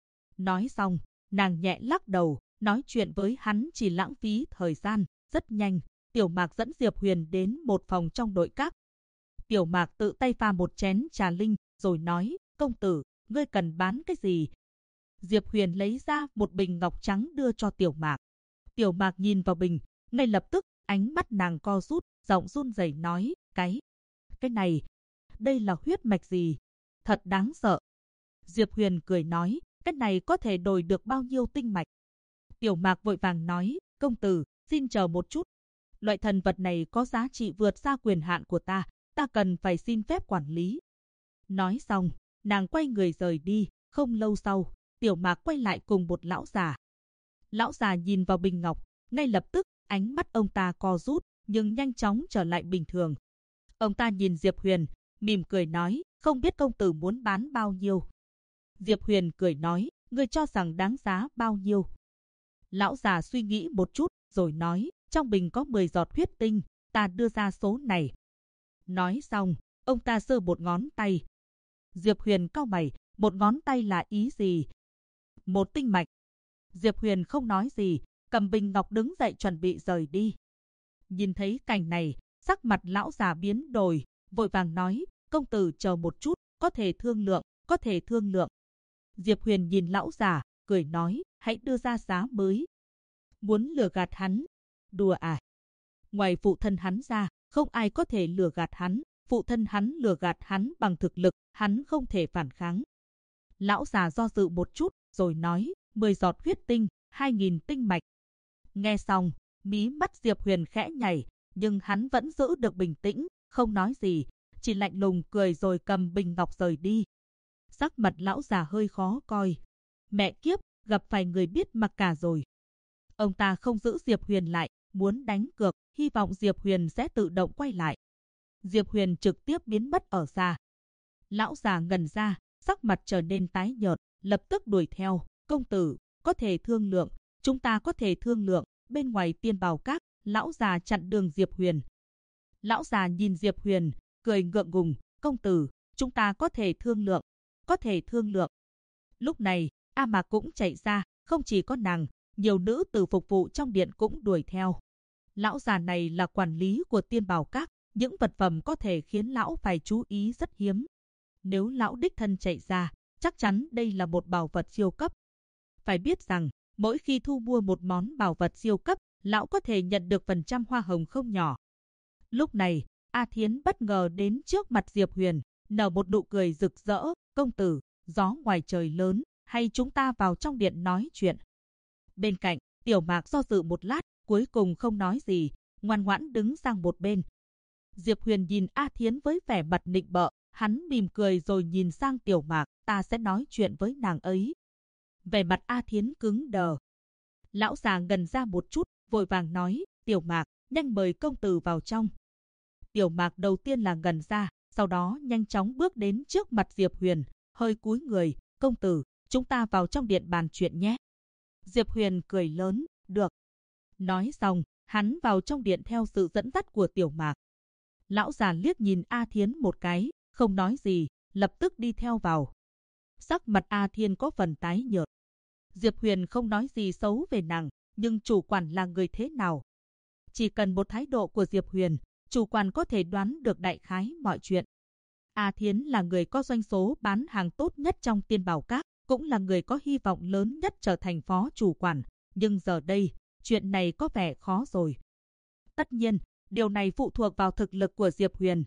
Nói xong, nàng nhẹ lắc đầu, nói chuyện với hắn chỉ lãng phí thời gian, rất nhanh, Tiểu Mạc dẫn Diệp Huyền đến một phòng trong nội các. Tiểu Mạc tự tay pha một chén trà linh, rồi nói, công tử, ngươi cần bán cái gì? Diệp Huyền lấy ra một bình ngọc trắng đưa cho Tiểu Mạc. Tiểu Mạc nhìn vào bình, ngay lập tức, ánh mắt nàng co rút, giọng run rẩy nói, cái này, đây là huyết mạch gì? Thật đáng sợ. Diệp Huyền cười nói, cái này có thể đổi được bao nhiêu tinh mạch? Tiểu Mạc vội vàng nói, công tử, xin chờ một chút. Loại thần vật này có giá trị vượt xa quyền hạn của ta cần phải xin phép quản lý. Nói xong, nàng quay người rời đi, không lâu sau, Tiểu Mạc quay lại cùng một lão già. Lão già nhìn vào bình ngọc, ngay lập tức, ánh mắt ông ta co rút, nhưng nhanh chóng trở lại bình thường. Ông ta nhìn Diệp Huyền, mỉm cười nói, không biết công tử muốn bán bao nhiêu. Diệp Huyền cười nói, ngươi cho rằng đáng giá bao nhiêu? Lão già suy nghĩ một chút, rồi nói, trong bình có 10 giọt huyết tinh, ta đưa ra số này. Nói xong, ông ta giơ một ngón tay. Diệp Huyền cau mày, một ngón tay là ý gì? Một tinh mạch. Diệp Huyền không nói gì, cầm bình ngọc đứng dậy chuẩn bị rời đi. Nhìn thấy cảnh này, sắc mặt lão già biến đổi, vội vàng nói, công tử chờ một chút, có thể thương lượng, có thể thương lượng. Diệp Huyền nhìn lão già, cười nói, hãy đưa ra giá mới. Muốn lừa gạt hắn? Đùa à? Ngoài phụ thân hắn ra, không ai có thể lừa gạt hắn. Phụ thân hắn lừa gạt hắn bằng thực lực, hắn không thể phản kháng. Lão già do dự một chút, rồi nói, 10 giọt huyết tinh, 2.000 tinh mạch. Nghe xong, mí mắt Diệp Huyền khẽ nhảy, nhưng hắn vẫn giữ được bình tĩnh, không nói gì, chỉ lạnh lùng cười rồi cầm bình ngọc rời đi. Sắc mặt lão già hơi khó coi. Mẹ kiếp, gặp phải người biết mặc cả rồi. Ông ta không giữ Diệp Huyền lại, muốn đánh cược, hy vọng Diệp Huyền sẽ tự động quay lại. Diệp Huyền trực tiếp biến mất ở xa. Lão già ngẩn ra, sắc mặt trở nên tái nhợt, lập tức đuổi theo. Công tử, có thể thương lượng, chúng ta có thể thương lượng. Bên ngoài Tiên Bảo Các, lão già chặn đường Diệp Huyền. Lão già nhìn Diệp Huyền, cười ngượng ngùng. Công tử, chúng ta có thể thương lượng, có thể thương lượng. Lúc này, A Mạc cũng chạy ra, không chỉ có nàng, nhiều nữ tử phục vụ trong điện cũng đuổi theo. Lão già này là quản lý của Tiên Bảo Các, những vật phẩm có thể khiến lão phải chú ý rất hiếm. Nếu lão đích thân chạy ra, chắc chắn đây là một bảo vật siêu cấp. Phải biết rằng, mỗi khi thu mua một món bảo vật siêu cấp, lão có thể nhận được phần trăm hoa hồng không nhỏ. Lúc này, A Thiến bất ngờ đến trước mặt Diệp Huyền, nở một nụ cười rực rỡ. Công tử, gió ngoài trời lớn, hay chúng ta vào trong điện nói chuyện. Bên cạnh, Tiểu Mạc do dự một lát, cuối cùng không nói gì, ngoan ngoãn đứng sang một bên. Diệp Huyền nhìn A Thiến với vẻ mặt nịnh bợ, hắn mỉm cười rồi nhìn sang Tiểu Mạc, ta sẽ nói chuyện với nàng ấy. Vẻ mặt A Thiến cứng đờ. Lão già ngần ra một chút, vội vàng nói, Tiểu Mạc, nhanh mời công tử vào trong. Tiểu Mạc đầu tiên là ngần ra, sau đó nhanh chóng bước đến trước mặt Diệp Huyền, hơi cúi người, công tử, chúng ta vào trong điện bàn chuyện nhé. Diệp Huyền cười lớn, được. Nói xong, hắn vào trong điện theo sự dẫn dắt của Tiểu Mạc. Lão già liếc nhìn A Thiến một cái, không nói gì, lập tức đi theo vào. Sắc mặt A Thiến có phần tái nhợt. Diệp Huyền không nói gì xấu về nàng, nhưng chủ quản là người thế nào? Chỉ cần một thái độ của Diệp Huyền, chủ quản có thể đoán được đại khái mọi chuyện. A Thiến là người có doanh số bán hàng tốt nhất trong Tiên Bảo Các, cũng là người có hy vọng lớn nhất trở thành phó chủ quản, nhưng giờ đây, chuyện này có vẻ khó rồi. Tất nhiên, điều này phụ thuộc vào thực lực của Diệp Huyền.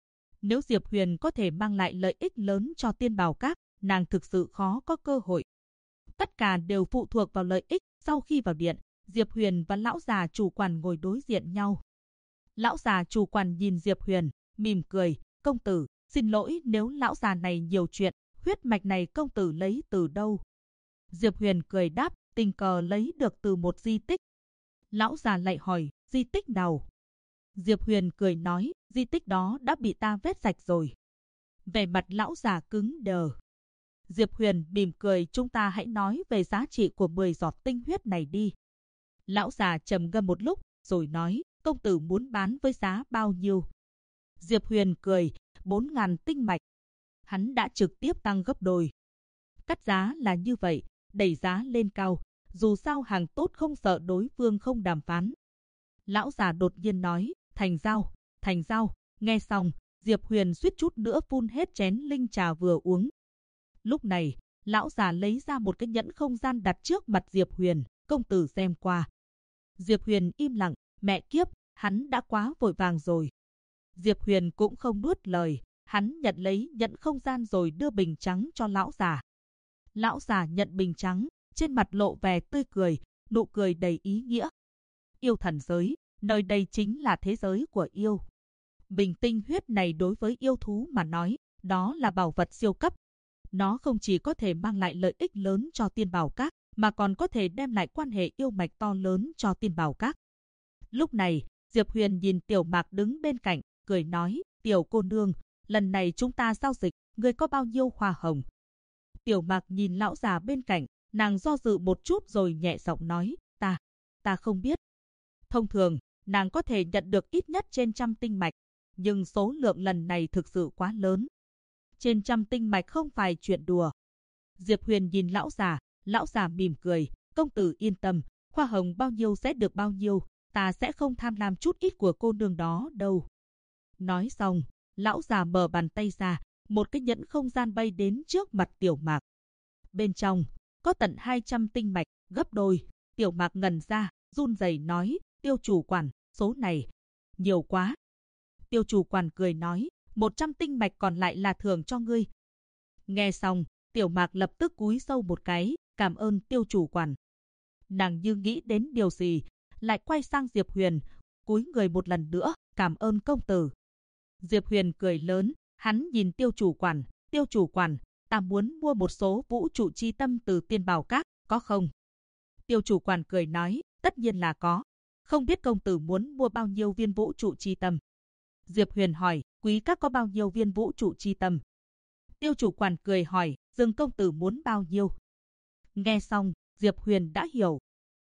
Nếu Diệp Huyền có thể mang lại lợi ích lớn cho Tiên Bảo Các, nàng thực sự khó có cơ hội. Tất cả đều phụ thuộc vào lợi ích. Sau khi vào điện, Diệp Huyền và lão già chủ quản ngồi đối diện nhau. Lão già chủ quản nhìn Diệp Huyền, mỉm cười, công tử, xin lỗi nếu lão già này nhiều chuyện, huyết mạch này công tử lấy từ đâu? Diệp Huyền cười đáp, tình cờ lấy được từ một di tích. Lão già lại hỏi, di tích nào? Diệp Huyền cười nói, di tích đó đã bị ta vét sạch rồi. Vẻ mặt lão già cứng đờ. Diệp Huyền mỉm cười, chúng ta hãy nói về giá trị của 10 giọt tinh huyết này đi. Lão già trầm ngâm một lúc, rồi nói, công tử muốn bán với giá bao nhiêu? Diệp Huyền cười, 4.000 tinh mạch. Hắn đã trực tiếp tăng gấp đôi. Cắt giá là như vậy, đẩy giá lên cao, dù sao hàng tốt không sợ đối phương không đàm phán. Lão già đột nhiên nói, thành giao, nghe xong, Diệp Huyền suýt chút nữa phun hết chén linh trà vừa uống. Lúc này, lão già lấy ra một cái nhẫn không gian đặt trước mặt Diệp Huyền, công tử xem qua. Diệp Huyền im lặng, mẹ kiếp, hắn đã quá vội vàng rồi. Diệp Huyền cũng không nuốt lời, hắn nhận lấy nhẫn không gian rồi đưa bình trắng cho lão già. Lão già nhận bình trắng, trên mặt lộ vẻ tươi cười, nụ cười đầy ý nghĩa. Yêu thần giới, nơi đây chính là thế giới của yêu. Bình tinh huyết này đối với yêu thú mà nói, đó là bảo vật siêu cấp. Nó không chỉ có thể mang lại lợi ích lớn cho Tiên Bảo Các, mà còn có thể đem lại quan hệ yêu mạch to lớn cho Tiên Bảo Các. Lúc này, Diệp Huyền nhìn Tiểu Mạc đứng bên cạnh, cười nói, Tiểu cô nương, lần này chúng ta giao dịch, ngươi có bao nhiêu hoa hồng? Tiểu Mạc nhìn lão già bên cạnh, nàng do dự một chút rồi nhẹ giọng nói, ta không biết. Thông thường, nàng có thể nhận được ít nhất trên 100 tinh mạch, nhưng số lượng lần này thực sự quá lớn. Trên 100 tinh mạch không phải chuyện đùa. Diệp Huyền nhìn lão già mỉm cười, công tử yên tâm, hoa hồng bao nhiêu sẽ được bao nhiêu, ta sẽ không tham lam chút ít của cô nương đó đâu. Nói xong, lão già mở bàn tay ra, một cái nhẫn không gian bay đến trước mặt Tiểu Mạc. Bên trong, có tận 200 tinh mạch, gấp đôi. Tiểu Mạc ngẩn ra, run rẩy nói, tiêu chủ quản, số này, nhiều quá. Tiêu chủ quản cười nói, 100 tinh mạch còn lại là thưởng cho ngươi. Nghe xong, Tiểu Mạc lập tức cúi sâu một cái, cảm ơn tiêu chủ quản. Nàng như nghĩ đến điều gì, lại quay sang Diệp Huyền, cúi người một lần nữa, cảm ơn công tử. Diệp Huyền cười lớn, hắn nhìn tiêu chủ quản, ta muốn mua một số vũ trụ chi tâm từ Tiên Bảo Các, có không? Tiêu chủ quản cười nói, tất nhiên là có. Không biết công tử muốn mua bao nhiêu viên vũ trụ chi tâm? Diệp Huyền hỏi, quý các có bao nhiêu viên vũ trụ chi tâm? Tiêu chủ quản cười hỏi, Dương công tử muốn bao nhiêu? Nghe xong, Diệp Huyền đã hiểu.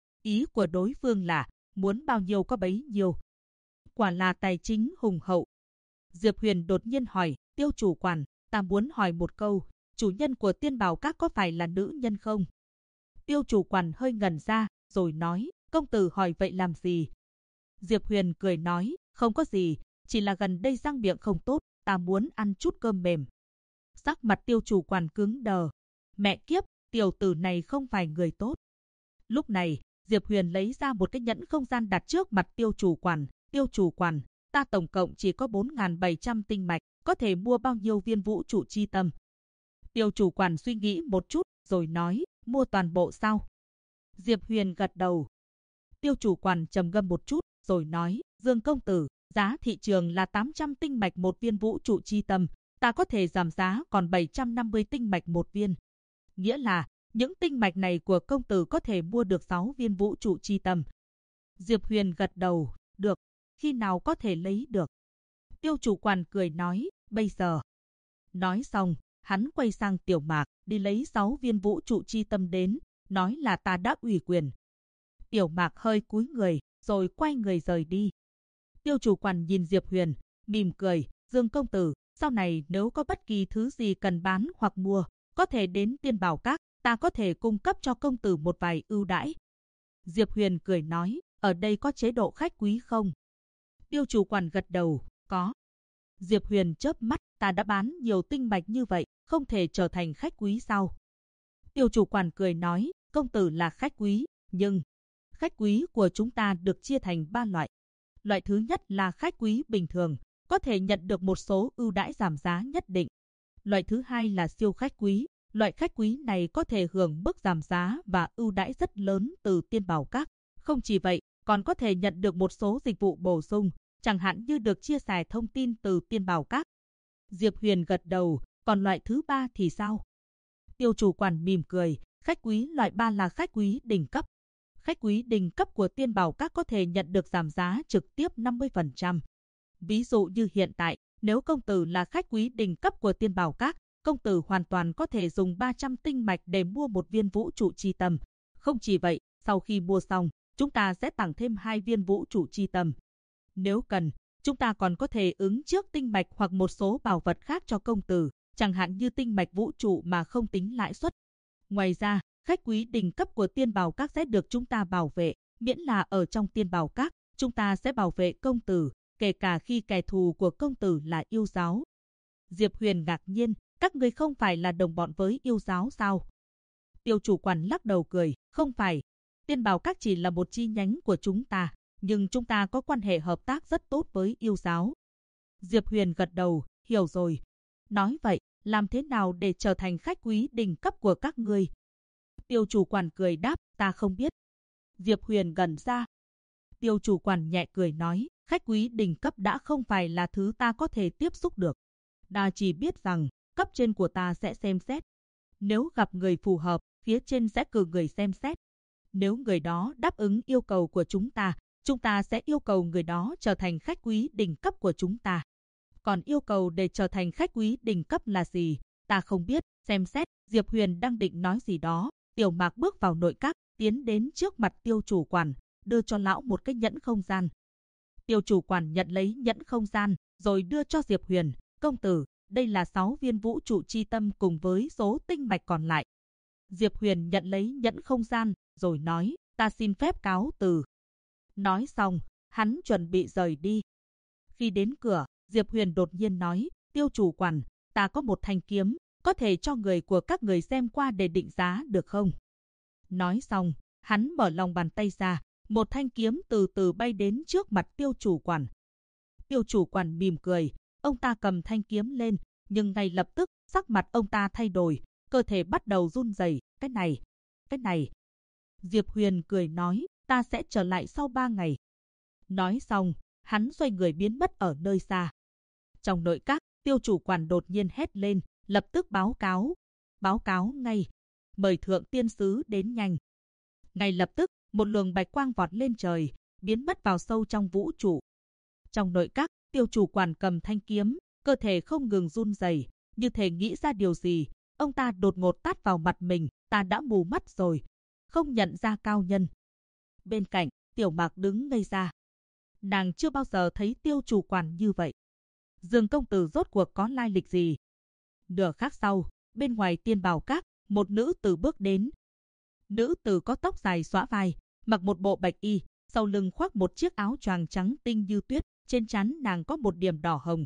Ý của đối phương là, muốn bao nhiêu có bấy nhiêu. Quả là tài chính hùng hậu. Diệp Huyền đột nhiên hỏi, tiêu chủ quản, ta muốn hỏi một câu, chủ nhân của Tiên Bảo Các có phải là nữ nhân không? Tiêu chủ quản hơi ngẩn ra, rồi nói, công tử hỏi vậy làm gì? Diệp Huyền cười nói, không có gì, chỉ là gần đây răng miệng không tốt, ta muốn ăn chút cơm mềm. Sắc mặt tiêu chủ quản cứng đờ. Mẹ kiếp, tiểu tử này không phải người tốt. Lúc này, Diệp Huyền lấy ra một cái nhẫn không gian đặt trước mặt tiêu chủ quản. Tiêu chủ quản, ta tổng cộng chỉ có 4.700 tinh mạch, có thể mua bao nhiêu viên vũ trụ chi tâm? Tiêu chủ quản suy nghĩ một chút, rồi nói, mua toàn bộ sao? Diệp Huyền gật đầu. Tiêu chủ quản trầm ngâm một chút, rồi nói, Dương công tử, giá thị trường là 800 tinh mạch một viên vũ trụ chi tâm, ta có thể giảm giá còn 750 tinh mạch một viên. Nghĩa là, những tinh mạch này của công tử có thể mua được 6 viên vũ trụ chi tâm. Diệp Huyền gật đầu, được, khi nào có thể lấy được? Tiêu chủ quản cười nói, bây giờ. Nói xong, hắn quay sang Tiểu Mạc, đi lấy 6 viên vũ trụ chi tâm đến, nói là ta đã ủy quyền. Tiểu Mạc hơi cúi người, rồi quay người rời đi. Tiêu chủ quản nhìn Diệp Huyền, mỉm cười, Dương công tử, sau này nếu có bất kỳ thứ gì cần bán hoặc mua, có thể đến Tiên Bảo Các, ta có thể cung cấp cho công tử một vài ưu đãi. Diệp Huyền cười nói, ở đây có chế độ khách quý không? Tiêu chủ quản gật đầu, có. Diệp Huyền chớp mắt, ta đã bán nhiều tinh mạch như vậy, không thể trở thành khách quý sao? Tiêu chủ quản cười nói, công tử là khách quý, nhưng khách quý của chúng ta được chia thành 3 loại. Loại thứ nhất là khách quý bình thường, có thể nhận được một số ưu đãi giảm giá nhất định. Loại thứ hai là siêu khách quý, loại khách quý này có thể hưởng mức giảm giá và ưu đãi rất lớn từ Tiên Bảo Các. Không chỉ vậy, còn có thể nhận được một số dịch vụ bổ sung, chẳng hạn như được chia sẻ thông tin từ Tiên Bảo Các. Diệp Huyền gật đầu, còn loại thứ ba thì sao? Tiêu chủ quản mỉm cười, khách quý loại 3 là khách quý đỉnh cấp. Khách quý đỉnh cấp của Tiên Bảo Các có thể nhận được giảm giá trực tiếp 50%. Ví dụ như hiện tại, nếu công tử là khách quý đỉnh cấp của Tiên Bảo Các, công tử hoàn toàn có thể dùng 300 tinh mạch để mua một viên vũ trụ chi tâm. Không chỉ vậy, sau khi mua xong, chúng ta sẽ tặng thêm 2 viên vũ trụ chi tâm. Nếu cần, chúng ta còn có thể ứng trước tinh mạch hoặc một số bảo vật khác cho công tử, chẳng hạn như tinh mạch vũ trụ mà không tính lãi suất. Ngoài ra, khách quý đỉnh cấp của Tiên Bảo Các sẽ được chúng ta bảo vệ, miễn là ở trong Tiên Bảo Các, chúng ta sẽ bảo vệ công tử, kể cả khi kẻ thù của công tử là yêu giáo. Diệp Huyền ngạc nhiên, các ngươi không phải là đồng bọn với yêu giáo sao? Tiêu chủ quản lắc đầu cười, không phải. Tiên Bảo Các chỉ là một chi nhánh của chúng ta, nhưng chúng ta có quan hệ hợp tác rất tốt với yêu giáo. Diệp Huyền gật đầu, hiểu rồi. Nói vậy, làm thế nào để trở thành khách quý đỉnh cấp của các ngươi? Tiêu chủ quản cười đáp, ta không biết. Diệp Huyền gần ra. Tiêu chủ quản nhẹ cười nói, khách quý đỉnh cấp đã không phải là thứ ta có thể tiếp xúc được. Ta chỉ biết rằng, cấp trên của ta sẽ xem xét. Nếu gặp người phù hợp, phía trên sẽ cử người xem xét. Nếu người đó đáp ứng yêu cầu của chúng ta sẽ yêu cầu người đó trở thành khách quý đỉnh cấp của chúng ta. Còn yêu cầu để trở thành khách quý đỉnh cấp là gì? Ta không biết, xem xét. Diệp Huyền đang định nói gì đó. Tiểu Mạc bước vào nội các, tiến đến trước mặt tiêu chủ quản, đưa cho lão một cái nhẫn không gian. Tiêu chủ quản nhận lấy nhẫn không gian, rồi đưa cho Diệp Huyền. Công tử, đây là 6 viên vũ trụ chi tâm cùng với số tinh mạch còn lại. Diệp Huyền nhận lấy nhẫn không gian, rồi nói, ta xin phép cáo từ. Nói xong, hắn chuẩn bị rời đi. Khi đến cửa, Diệp Huyền đột nhiên nói, tiêu chủ quản, ta có một thanh kiếm, có thể cho người của các người xem qua để định giá được không? Nói xong, hắn mở lòng bàn tay ra, một thanh kiếm từ từ bay đến trước mặt tiêu chủ quản. Tiêu chủ quản mỉm cười, ông ta cầm thanh kiếm lên, nhưng ngay lập tức, sắc mặt ông ta thay đổi, cơ thể bắt đầu run rẩy. Cái này. Diệp Huyền cười nói, ta sẽ trở lại sau 3 ngày. Nói xong, hắn xoay người biến mất ở nơi xa. Trong nội các, tiêu chủ quản đột nhiên hét lên, lập tức báo cáo ngay, mời thượng tiên sứ đến nhanh. Ngay lập tức, một luồng bạch quang vọt lên trời, biến mất vào sâu trong vũ trụ. Trong nội các, tiêu chủ quản cầm thanh kiếm, cơ thể không ngừng run rẩy, như thể nghĩ ra điều gì. Ông ta đột ngột tát vào mặt mình, ta đã mù mắt rồi, không nhận ra cao nhân. Bên cạnh, Tiểu Mạc đứng ngây ra. Nàng chưa bao giờ thấy tiêu chủ quản như vậy. Dương công tử rốt cuộc có lai lịch gì? Nửa khắc sau, bên ngoài Tiên Bảo Các, một nữ tử bước đến. Nữ tử có tóc dài xõa vai, mặc một bộ bạch y, sau lưng khoác một chiếc áo choàng trắng tinh như tuyết, trên trán nàng có một điểm đỏ hồng.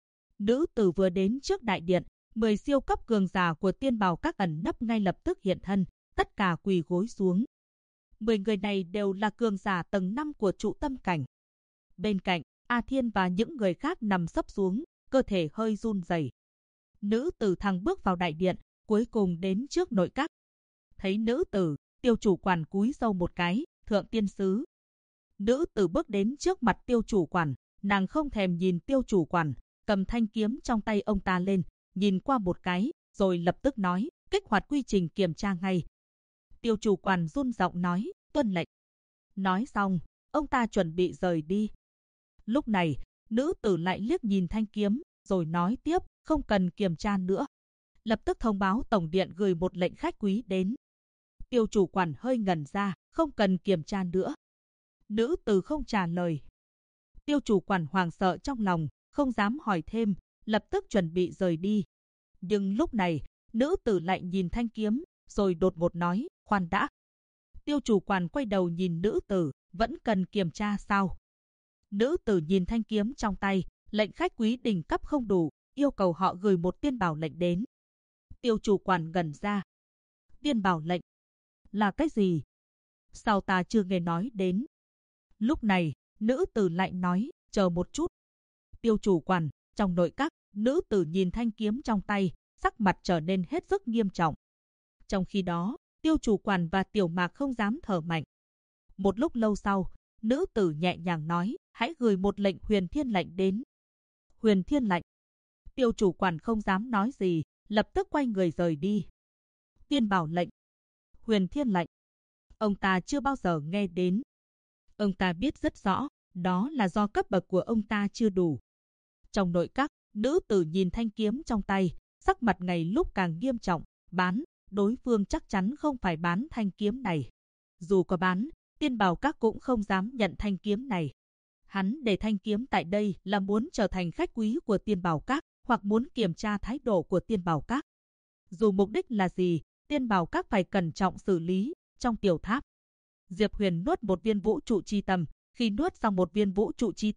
Nữ tử vừa đến trước đại điện, 10 siêu cấp cường giả của Tiên Bảo Các ẩn nấp ngay lập tức hiện thân, tất cả quỳ gối xuống. 10 người này đều là cường giả tầng 5 của trụ tâm cảnh. Bên cạnh, A Thiên và những người khác nằm sấp xuống, cơ thể hơi run rẩy. Nữ tử thẳng bước vào đại điện, cuối cùng đến trước nội các. Thấy nữ tử, tiêu chủ quản cúi râu một cái, thượng tiên sứ. Nữ tử bước đến trước mặt tiêu chủ quản, nàng không thèm nhìn tiêu chủ quản, cầm thanh kiếm trong tay ông ta lên, nhìn qua một cái, rồi lập tức nói, kích hoạt quy trình kiểm tra ngay. Tiêu chủ quản run giọng nói, tuân lệnh. Nói xong, ông ta chuẩn bị rời đi. Lúc này, nữ tử lại liếc nhìn thanh kiếm, rồi nói tiếp, không cần kiểm tra nữa. Lập tức thông báo tổng điện gửi một lệnh khách quý đến. Tiêu chủ quản hơi ngẩn ra, không cần kiểm tra nữa. Nữ tử không trả lời. Tiêu chủ quản hoảng sợ trong lòng, không dám hỏi thêm, lập tức chuẩn bị rời đi. Nhưng lúc này, nữ tử lại nhìn thanh kiếm, rồi đột ngột nói, khoan đã. Tiêu chủ quản quay đầu nhìn nữ tử, vẫn cần kiểm tra sao? Nữ tử nhìn thanh kiếm trong tay, lệnh khách quý đỉnh cấp không đủ, yêu cầu họ gửi một tiên bảo lệnh đến. Tiêu chủ quản ngẩn ra. Tiên bảo lệnh? Là cái gì? Sao ta chưa nghe nói đến? Lúc này, nữ tử lại nói, chờ một chút. Tiêu chủ quản, trong nội các, nữ tử nhìn thanh kiếm trong tay, sắc mặt trở nên hết sức nghiêm trọng. Trong khi đó, tiêu chủ quản và Tiểu Mạc không dám thở mạnh. Một lúc lâu sau, nữ tử nhẹ nhàng nói, hãy gửi một lệnh huyền thiên lệnh đến. Huyền thiên lệnh? Tiêu chủ quản không dám nói gì, lập tức quay người rời đi. Tiên bảo lệnh, huyền thiên lệnh, ông ta chưa bao giờ nghe đến. Ông ta biết rất rõ, đó là do cấp bậc của ông ta chưa đủ. Trong nội các, nữ tử nhìn thanh kiếm trong tay, sắc mặt ngày lúc càng nghiêm trọng, đối phương chắc chắn không phải bán thanh kiếm này. Dù có bán, Tiên Bảo Các cũng không dám nhận thanh kiếm này. Hắn để thanh kiếm tại đây là muốn trở thành khách quý của Tiên Bảo Các, hoặc muốn kiểm tra thái độ của Tiên Bảo Các. Dù mục đích là gì, Tiên Bảo Các phải cẩn trọng xử lý. Trong tiểu tháp, Diệp Huyền nuốt một viên vũ trụ chi tâm. Khi nuốt xong một viên vũ trụ chi tâm,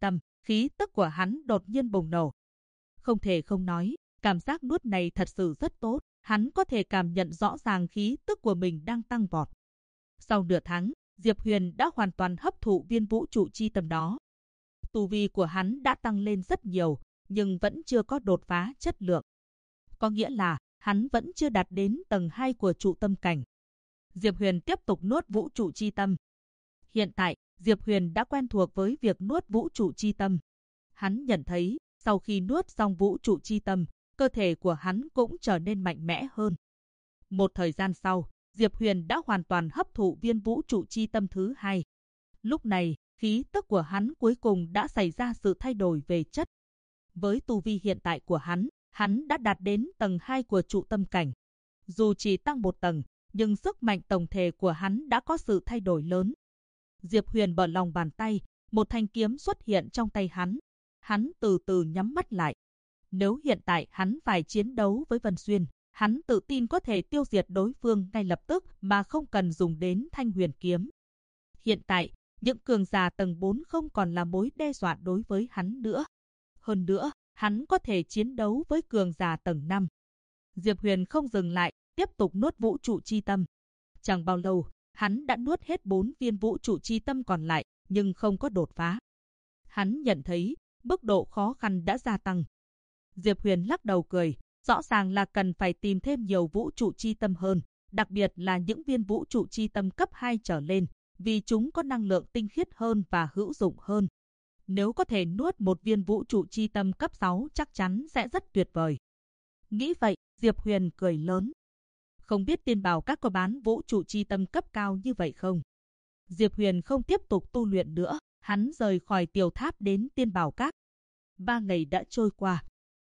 khí tức của hắn đột nhiên bùng nổ. Không thể không nói, cảm giác nuốt này thật sự rất tốt, hắn có thể cảm nhận rõ ràng khí tức của mình đang tăng vọt. Sau nửa tháng, Diệp Huyền đã hoàn toàn hấp thụ viên vũ trụ chi tâm đó. Tu vi của hắn đã tăng lên rất nhiều, nhưng vẫn chưa có đột phá chất lượng. Có nghĩa là, hắn vẫn chưa đạt đến tầng 2 của trụ tâm cảnh. Diệp Huyền tiếp tục nuốt vũ trụ chi tâm. Hiện tại, Diệp Huyền đã quen thuộc với việc nuốt vũ trụ chi tâm. Hắn nhận thấy, sau khi nuốt xong vũ trụ chi tâm, cơ thể của hắn cũng trở nên mạnh mẽ hơn. Một thời gian sau, Diệp Huyền đã hoàn toàn hấp thụ viên vũ trụ chi tâm thứ 2. Lúc này, khí tức của hắn cuối cùng đã xảy ra sự thay đổi về chất. Với tu vi hiện tại của hắn đã đạt đến tầng 2 của trụ tâm cảnh. Dù chỉ tăng một tầng, nhưng sức mạnh tổng thể của hắn đã có sự thay đổi lớn. Diệp Huyền mở lòng bàn tay, một thanh kiếm xuất hiện trong tay hắn. Hắn từ từ nhắm mắt lại. Nếu hiện tại hắn phải chiến đấu với Vân Xuyên, hắn tự tin có thể tiêu diệt đối phương ngay lập tức mà không cần dùng đến thanh huyền kiếm. Hiện tại, những cường giả tầng 4 không còn là mối đe dọa đối với hắn nữa. Hơn nữa, hắn có thể chiến đấu với cường giả tầng 5. Diệp Huyền không dừng lại, tiếp tục nuốt vũ trụ chi tâm. Chẳng bao lâu, hắn đã nuốt hết 4 viên vũ trụ chi tâm còn lại, nhưng không có đột phá. Hắn nhận thấy, mức độ khó khăn đã gia tăng. Diệp Huyền lắc đầu cười, rõ ràng là cần phải tìm thêm nhiều vũ trụ chi tâm hơn, đặc biệt là những viên vũ trụ chi tâm cấp 2 trở lên, vì chúng có năng lượng tinh khiết hơn và hữu dụng hơn. Nếu có thể nuốt một viên vũ trụ chi tâm cấp 6 chắc chắn sẽ rất tuyệt vời. Nghĩ vậy, Diệp Huyền cười lớn. Không biết Tiên Bảo Các có bán vũ trụ chi tâm cấp cao như vậy không? Diệp Huyền không tiếp tục tu luyện nữa, hắn rời khỏi tiểu tháp đến Tiên Bảo Các. 3 ngày đã trôi qua.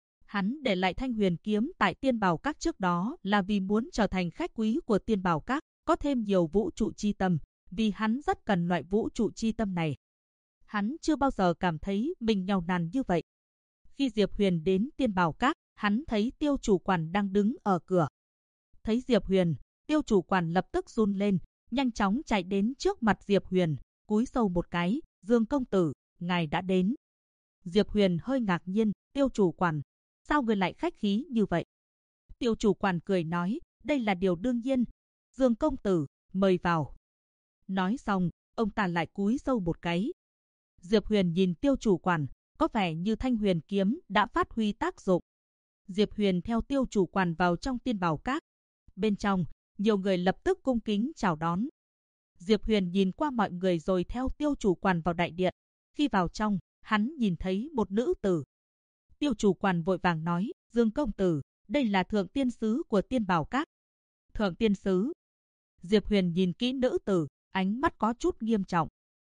Hắn để lại thanh huyền kiếm tại Tiên Bảo Các trước đó là vì muốn trở thành khách quý của Tiên Bảo Các, có thêm nhiều vũ trụ chi tâm, vì hắn rất cần loại vũ trụ chi tâm này. Hắn chưa bao giờ cảm thấy mình nghèo nàn như vậy. Khi Diệp Huyền đến Tiên Bảo Các, hắn thấy Tiêu chủ quản đang đứng ở cửa. Thấy Diệp Huyền, Tiêu chủ quản lập tức run lên, nhanh chóng chạy đến trước mặt Diệp Huyền, cúi sâu một cái, Dương công tử, ngài đã đến. Diệp Huyền hơi ngạc nhiên, Tiêu chủ quản, sao người lại khách khí như vậy? Tiêu chủ quản cười nói, đây là điều đương nhiên, Dương công tử, mời vào. Nói xong, ông ta lại cúi sâu một cái. Diệp Huyền nhìn Tiêu chủ quản, có vẻ như thanh huyền kiếm đã phát huy tác dụng. Diệp Huyền theo Tiêu chủ quản vào trong Tiên Bảo Các. Bên trong, nhiều người lập tức cung kính chào đón. Diệp Huyền nhìn qua mọi người rồi theo Tiêu chủ quản vào đại điện. Khi vào trong, hắn nhìn thấy một nữ tử. Tiêu chủ quản vội vàng nói, Dương công tử, đây là thượng tiên sứ của Tiên Bảo Các. Thượng tiên sứ. Diệp Huyền nhìn kỹ nữ tử, ánh mắt có chút nghiêm trọng.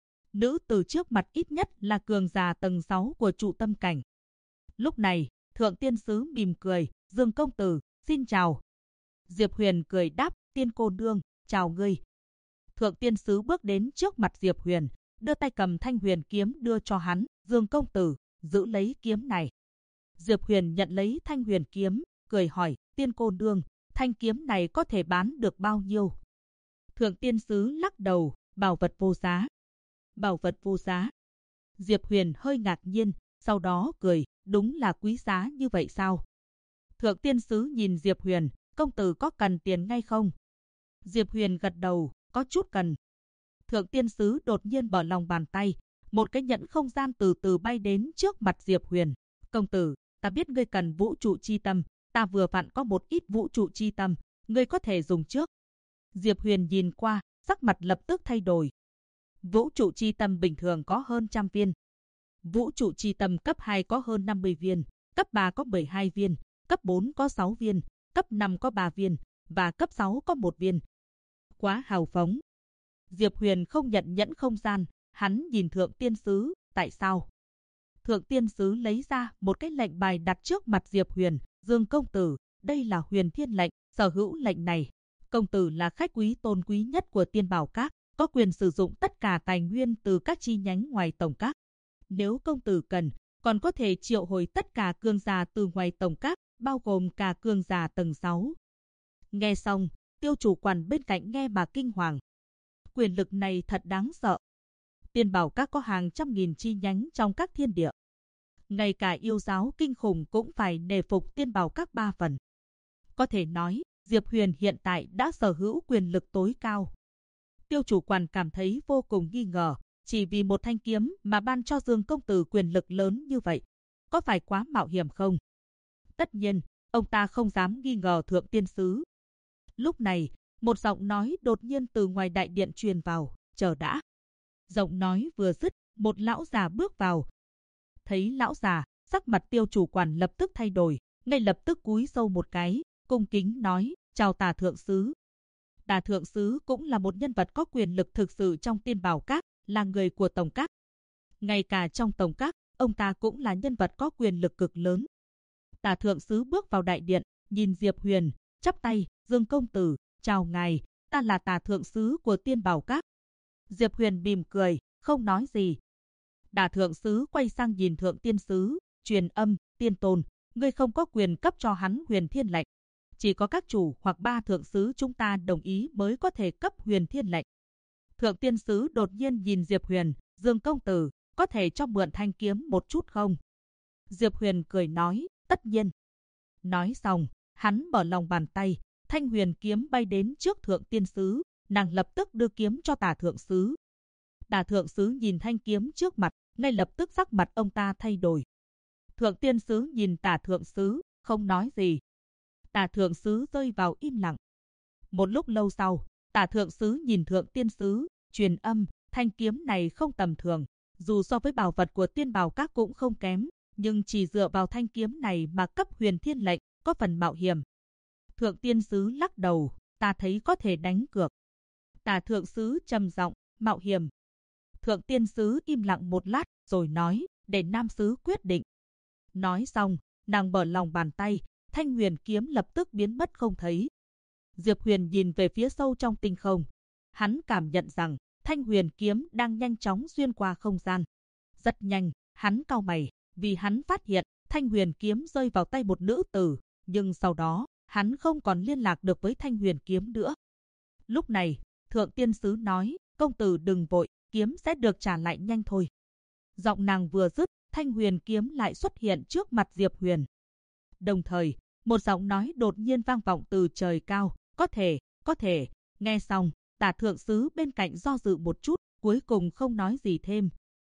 Nữ tử trước mặt ít nhất là cường giả tầng 6 của trụ tâm cảnh. Lúc này, thượng tiên sứ mỉm cười, Dương công tử, xin chào. Diệp Huyền cười đáp, tiên cô nương, chào ngươi. Thượng tiên sứ bước đến trước mặt Diệp Huyền, đưa tay cầm thanh huyền kiếm đưa cho hắn, Dương công tử, giữ lấy kiếm này. Diệp Huyền nhận lấy thanh huyền kiếm, cười hỏi, tiên cô nương, thanh kiếm này có thể bán được bao nhiêu? Thượng tiên sứ lắc đầu, bảo vật vô giá. Bảo vật vô giá. Diệp Huyền hơi ngạc nhiên, sau đó cười, đúng là quý giá như vậy sao? Thượng tiên sứ nhìn Diệp Huyền, công tử có cần tiền ngay không? Diệp Huyền gật đầu, có chút cần. Thượng tiên sứ đột nhiên mở lòng bàn tay, một cái nhẫn không gian từ từ bay đến trước mặt Diệp Huyền. Công tử, ta biết ngươi cần vũ trụ chi tâm, ta vừa vặn có một ít vũ trụ chi tâm, ngươi có thể dùng trước. Diệp Huyền nhìn qua, sắc mặt lập tức thay đổi. Vũ trụ chi tâm bình thường có hơn 100 viên. Vũ trụ chi tâm cấp 2 có hơn 50 viên, cấp 3 có 12 viên, cấp 4 có 6 viên, cấp 5 có 3 viên, và cấp 6 có 1 viên. Quá hào phóng. Diệp Huyền không nhận nhẫn không gian, hắn nhìn thượng tiên sứ, tại sao? Thượng tiên sứ lấy ra một cái lệnh bài đặt trước mặt Diệp Huyền, Dương công tử, đây là Huyền Thiên lệnh, sở hữu lệnh này. Công tử là khách quý tôn quý nhất của Tiên Bảo Các, có quyền sử dụng tất cả tài nguyên từ các chi nhánh ngoài tổng các. Nếu công tử cần, còn có thể triệu hồi tất cả cường giả từ ngoài tổng các, bao gồm cả cường giả tầng 6. Nghe xong, Tiêu chủ quản bên cạnh nghe mà kinh hoàng. Quyền lực này thật đáng sợ. Tiên Bảo Các có hàng trăm nghìn chi nhánh trong các thiên địa. Ngay cả yêu giáo kinh khủng cũng phải nể phục Tiên Bảo Các 3 phần. Có thể nói, Diệp Huyền hiện tại đã sở hữu quyền lực tối cao. Tiêu chủ quản cảm thấy vô cùng nghi ngờ, chỉ vì một thanh kiếm mà ban cho Dương công tử quyền lực lớn như vậy, có phải quá mạo hiểm không? Tất nhiên, ông ta không dám nghi ngờ Thượng Tiên Sứ. Lúc này, một giọng nói đột nhiên từ ngoài đại điện truyền vào, chờ đã. Giọng nói vừa dứt, một lão già bước vào. Thấy lão già, sắc mặt Tiêu chủ quản lập tức thay đổi, ngay lập tức cúi sâu một cái, cung kính nói, chào Tả Thượng Sứ. Tả Thượng Sứ cũng là một nhân vật có quyền lực thực sự trong Tiên Bảo Các, là người của Tổng Các. Ngay cả trong Tổng Các, ông ta cũng là nhân vật có quyền lực cực lớn. Tả Thượng Sứ bước vào đại điện, nhìn Diệp Huyền, chắp tay, Dương công tử, chào ngài, ta là Tả Thượng Sứ của Tiên Bảo Các. Diệp Huyền mỉm cười, không nói gì. Tả Thượng Sứ quay sang nhìn Thượng Tiên Sứ, truyền âm, Tiên Tôn, ngươi không có quyền cấp cho hắn Huyền Thiên lệnh. Chỉ có các chủ hoặc 3 thượng sứ chúng ta đồng ý mới có thể cấp Huyền Thiên lệnh. Thượng Tiên Sứ đột nhiên nhìn Diệp Huyền, Dương công tử, có thể cho mượn thanh kiếm một chút không? Diệp Huyền cười nói, tất nhiên. Nói xong, hắn mở lòng bàn tay, thanh huyền kiếm bay đến trước Thượng Tiên Sứ, nàng lập tức đưa kiếm cho Tả Thượng Sứ. Tả Thượng Sứ nhìn thanh kiếm trước mặt, ngay lập tức sắc mặt ông ta thay đổi. Thượng Tiên Sứ nhìn Tả Thượng Sứ, không nói gì. Tả Thượng Sứ rơi vào im lặng. Một lúc lâu sau, Tả Thượng Sứ nhìn Thượng Tiên Sứ, truyền âm, thanh kiếm này không tầm thường, dù so với bảo vật của Tiên Bảo Các cũng không kém, nhưng chỉ dựa vào thanh kiếm này mà cấp Huyền Thiên lệnh, có phần mạo hiểm. Thượng Tiên Sứ lắc đầu, ta thấy có thể đánh cược. Tả Thượng Sứ trầm giọng, mạo hiểm. Thượng Tiên Sứ im lặng một lát, rồi nói, để Nam Sứ quyết định. Nói xong, nàng mở lòng bàn tay, thanh huyền kiếm lập tức biến mất không thấy. Diệp Huyền nhìn về phía sâu trong tinh không. Hắn cảm nhận rằng, thanh huyền kiếm đang nhanh chóng xuyên qua không gian. Rất nhanh, hắn cau mày, vì hắn phát hiện, thanh huyền kiếm rơi vào tay một nữ tử, nhưng sau đó, hắn không còn liên lạc được với thanh huyền kiếm nữa. Lúc này, Thượng Tiên Sứ nói, công tử đừng vội, kiếm sẽ được trả lại nhanh thôi. Giọng nàng vừa dứt, thanh huyền kiếm lại xuất hiện trước mặt Diệp Huyền. Đồng thời, một giọng nói đột nhiên vang vọng từ trời cao, có thể, nghe xong, Tả Thượng Sứ bên cạnh do dự một chút, cuối cùng không nói gì thêm.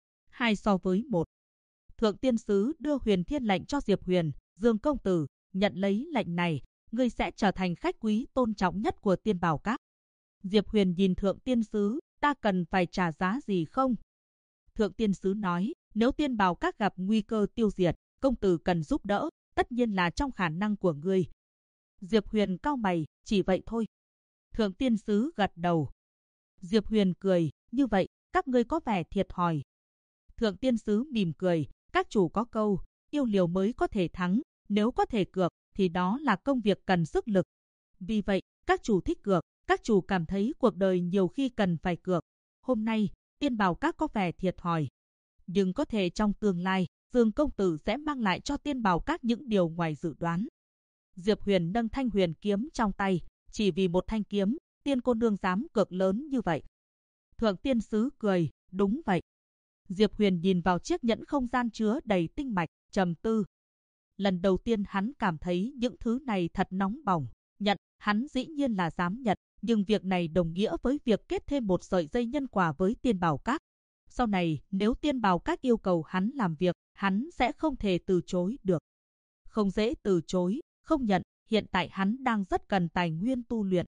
2 so với 1. Thượng Tiên Sứ đưa Huyền Thiên lệnh cho Diệp Huyền, Dương công tử, nhận lấy lệnh này, ngươi sẽ trở thành khách quý tôn trọng nhất của Tiên Bảo Các. Diệp Huyền nhìn Thượng Tiên Sứ, ta cần phải trả giá gì không? Thượng Tiên Sứ nói, nếu Tiên Bảo Các gặp nguy cơ tiêu diệt, công tử cần giúp đỡ, tất nhiên là trong khả năng của ngươi. Diệp Huyền cau mày, chỉ vậy thôi. Thượng Tiên Sứ gật đầu. Diệp Huyền cười, như vậy, các ngươi có vẻ thiệt thòi. Thượng Tiên Sứ mỉm cười, các chủ có câu, yêu liều mới có thể thắng, nếu có thể cược, thì đó là công việc cần sức lực. Vì vậy, các chủ thích cược, các chủ cảm thấy cuộc đời nhiều khi cần phải cược. Hôm nay, Tiên Bảo Các có vẻ thiệt thòi. Nhưng có thể trong tương lai, Dương công tử sẽ mang lại cho Tiên Bảo Các những điều ngoài dự đoán. Diệp Huyền nâng thanh huyền kiếm trong tay, chỉ vì một thanh kiếm, Tiên cô nương dám cược lớn như vậy. Thượng Tiên Sứ cười, đúng vậy. Diệp Huyền nhìn vào chiếc nhẫn không gian chứa đầy tinh mạch, trầm tư. Lần đầu tiên hắn cảm thấy những thứ này thật nóng bỏng. Nhận, hắn dĩ nhiên là dám nhận, nhưng việc này đồng nghĩa với việc kết thêm một sợi dây nhân quả với Tiên Bảo Các. Sau này, nếu Tiên Bảo Các yêu cầu hắn làm việc, hắn sẽ không thể từ chối được. Không dễ từ chối, không nhận, hiện tại hắn đang rất cần tài nguyên tu luyện.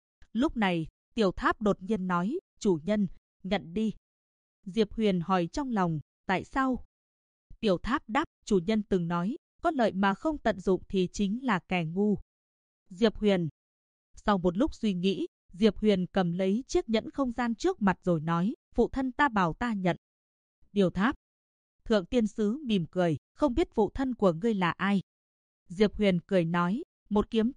Lúc này, Tiểu Tháp đột nhiên nói, chủ nhân, nhận đi. Diệp Huyền hỏi trong lòng, tại sao? Tiểu Tháp đáp, chủ nhân từng nói, có lợi mà không tận dụng thì chính là kẻ ngu. Diệp Huyền. Sau một lúc suy nghĩ, Diệp Huyền cầm lấy chiếc nhẫn không gian trước mặt rồi nói, phụ thân ta bảo ta nhận. Tiểu Tháp. Thượng Tiên Sứ mỉm cười, không biết phụ thân của ngươi là ai? Diệp Huyền cười nói, một kiếm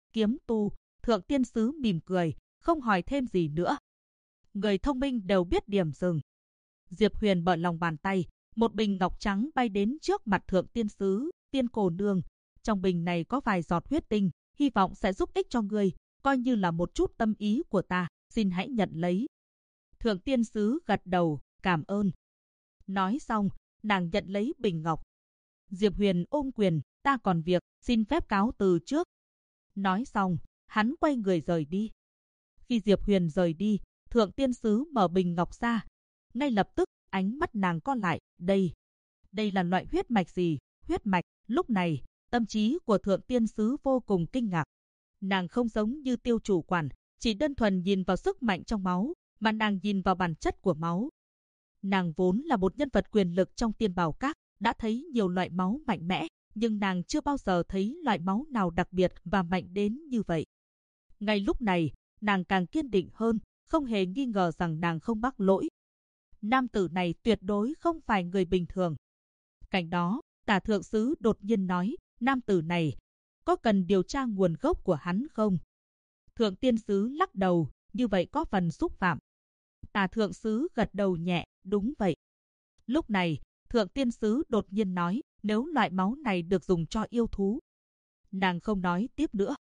tu. Thượng Tiên Sứ mỉm cười, không hỏi thêm gì nữa. Người thông minh đều biết điểm dừng. Diệp Huyền mở lòng bàn tay, một bình ngọc trắng bay đến trước mặt Thượng Tiên Sứ, Tiên cô nương. Trong bình này có vài giọt huyết tinh, hy vọng sẽ giúp ích cho ngươi, coi như là một chút tâm ý của ta, xin hãy nhận lấy. Thượng Tiên Sứ gật đầu, cảm ơn. Nói xong, nàng nhận lấy bình ngọc. Diệp Huyền ôm quyền, ta còn việc, xin phép cáo từ trước. Nói xong, hắn quay người rời đi. Khi Diệp Huyền rời đi, Thượng Tiên Sứ mở bình ngọc ra. Ngay lập tức, ánh mắt nàng co lại, đây là loại huyết mạch gì? Huyết mạch. Lúc này, tâm trí của Thượng Tiên Sứ vô cùng kinh ngạc. Nàng không giống như Tiêu chủ quản, chỉ đơn thuần nhìn vào sức mạnh trong máu, mà nàng nhìn vào bản chất của máu. Nàng vốn là một nhân vật quyền lực trong Tiên Bảo Các, đã thấy nhiều loại máu mạnh mẽ, nhưng nàng chưa bao giờ thấy loại máu nào đặc biệt và mạnh đến như vậy. Ngay lúc này, nàng càng kiên định hơn, không hề nghi ngờ rằng nàng không mắc lỗi. Nam tử này tuyệt đối không phải người bình thường. Cạnh đó, Tả Thượng Sứ đột nhiên nói, nam tử này, có cần điều tra nguồn gốc của hắn không? Thượng Tiên Sứ lắc đầu, như vậy có phần xúc phạm. Tả Thượng Sứ gật đầu nhẹ, đúng vậy. Lúc này, Thượng Tiên Sứ đột nhiên nói, nếu loại máu này được dùng cho yêu thú. Nàng không nói tiếp nữa,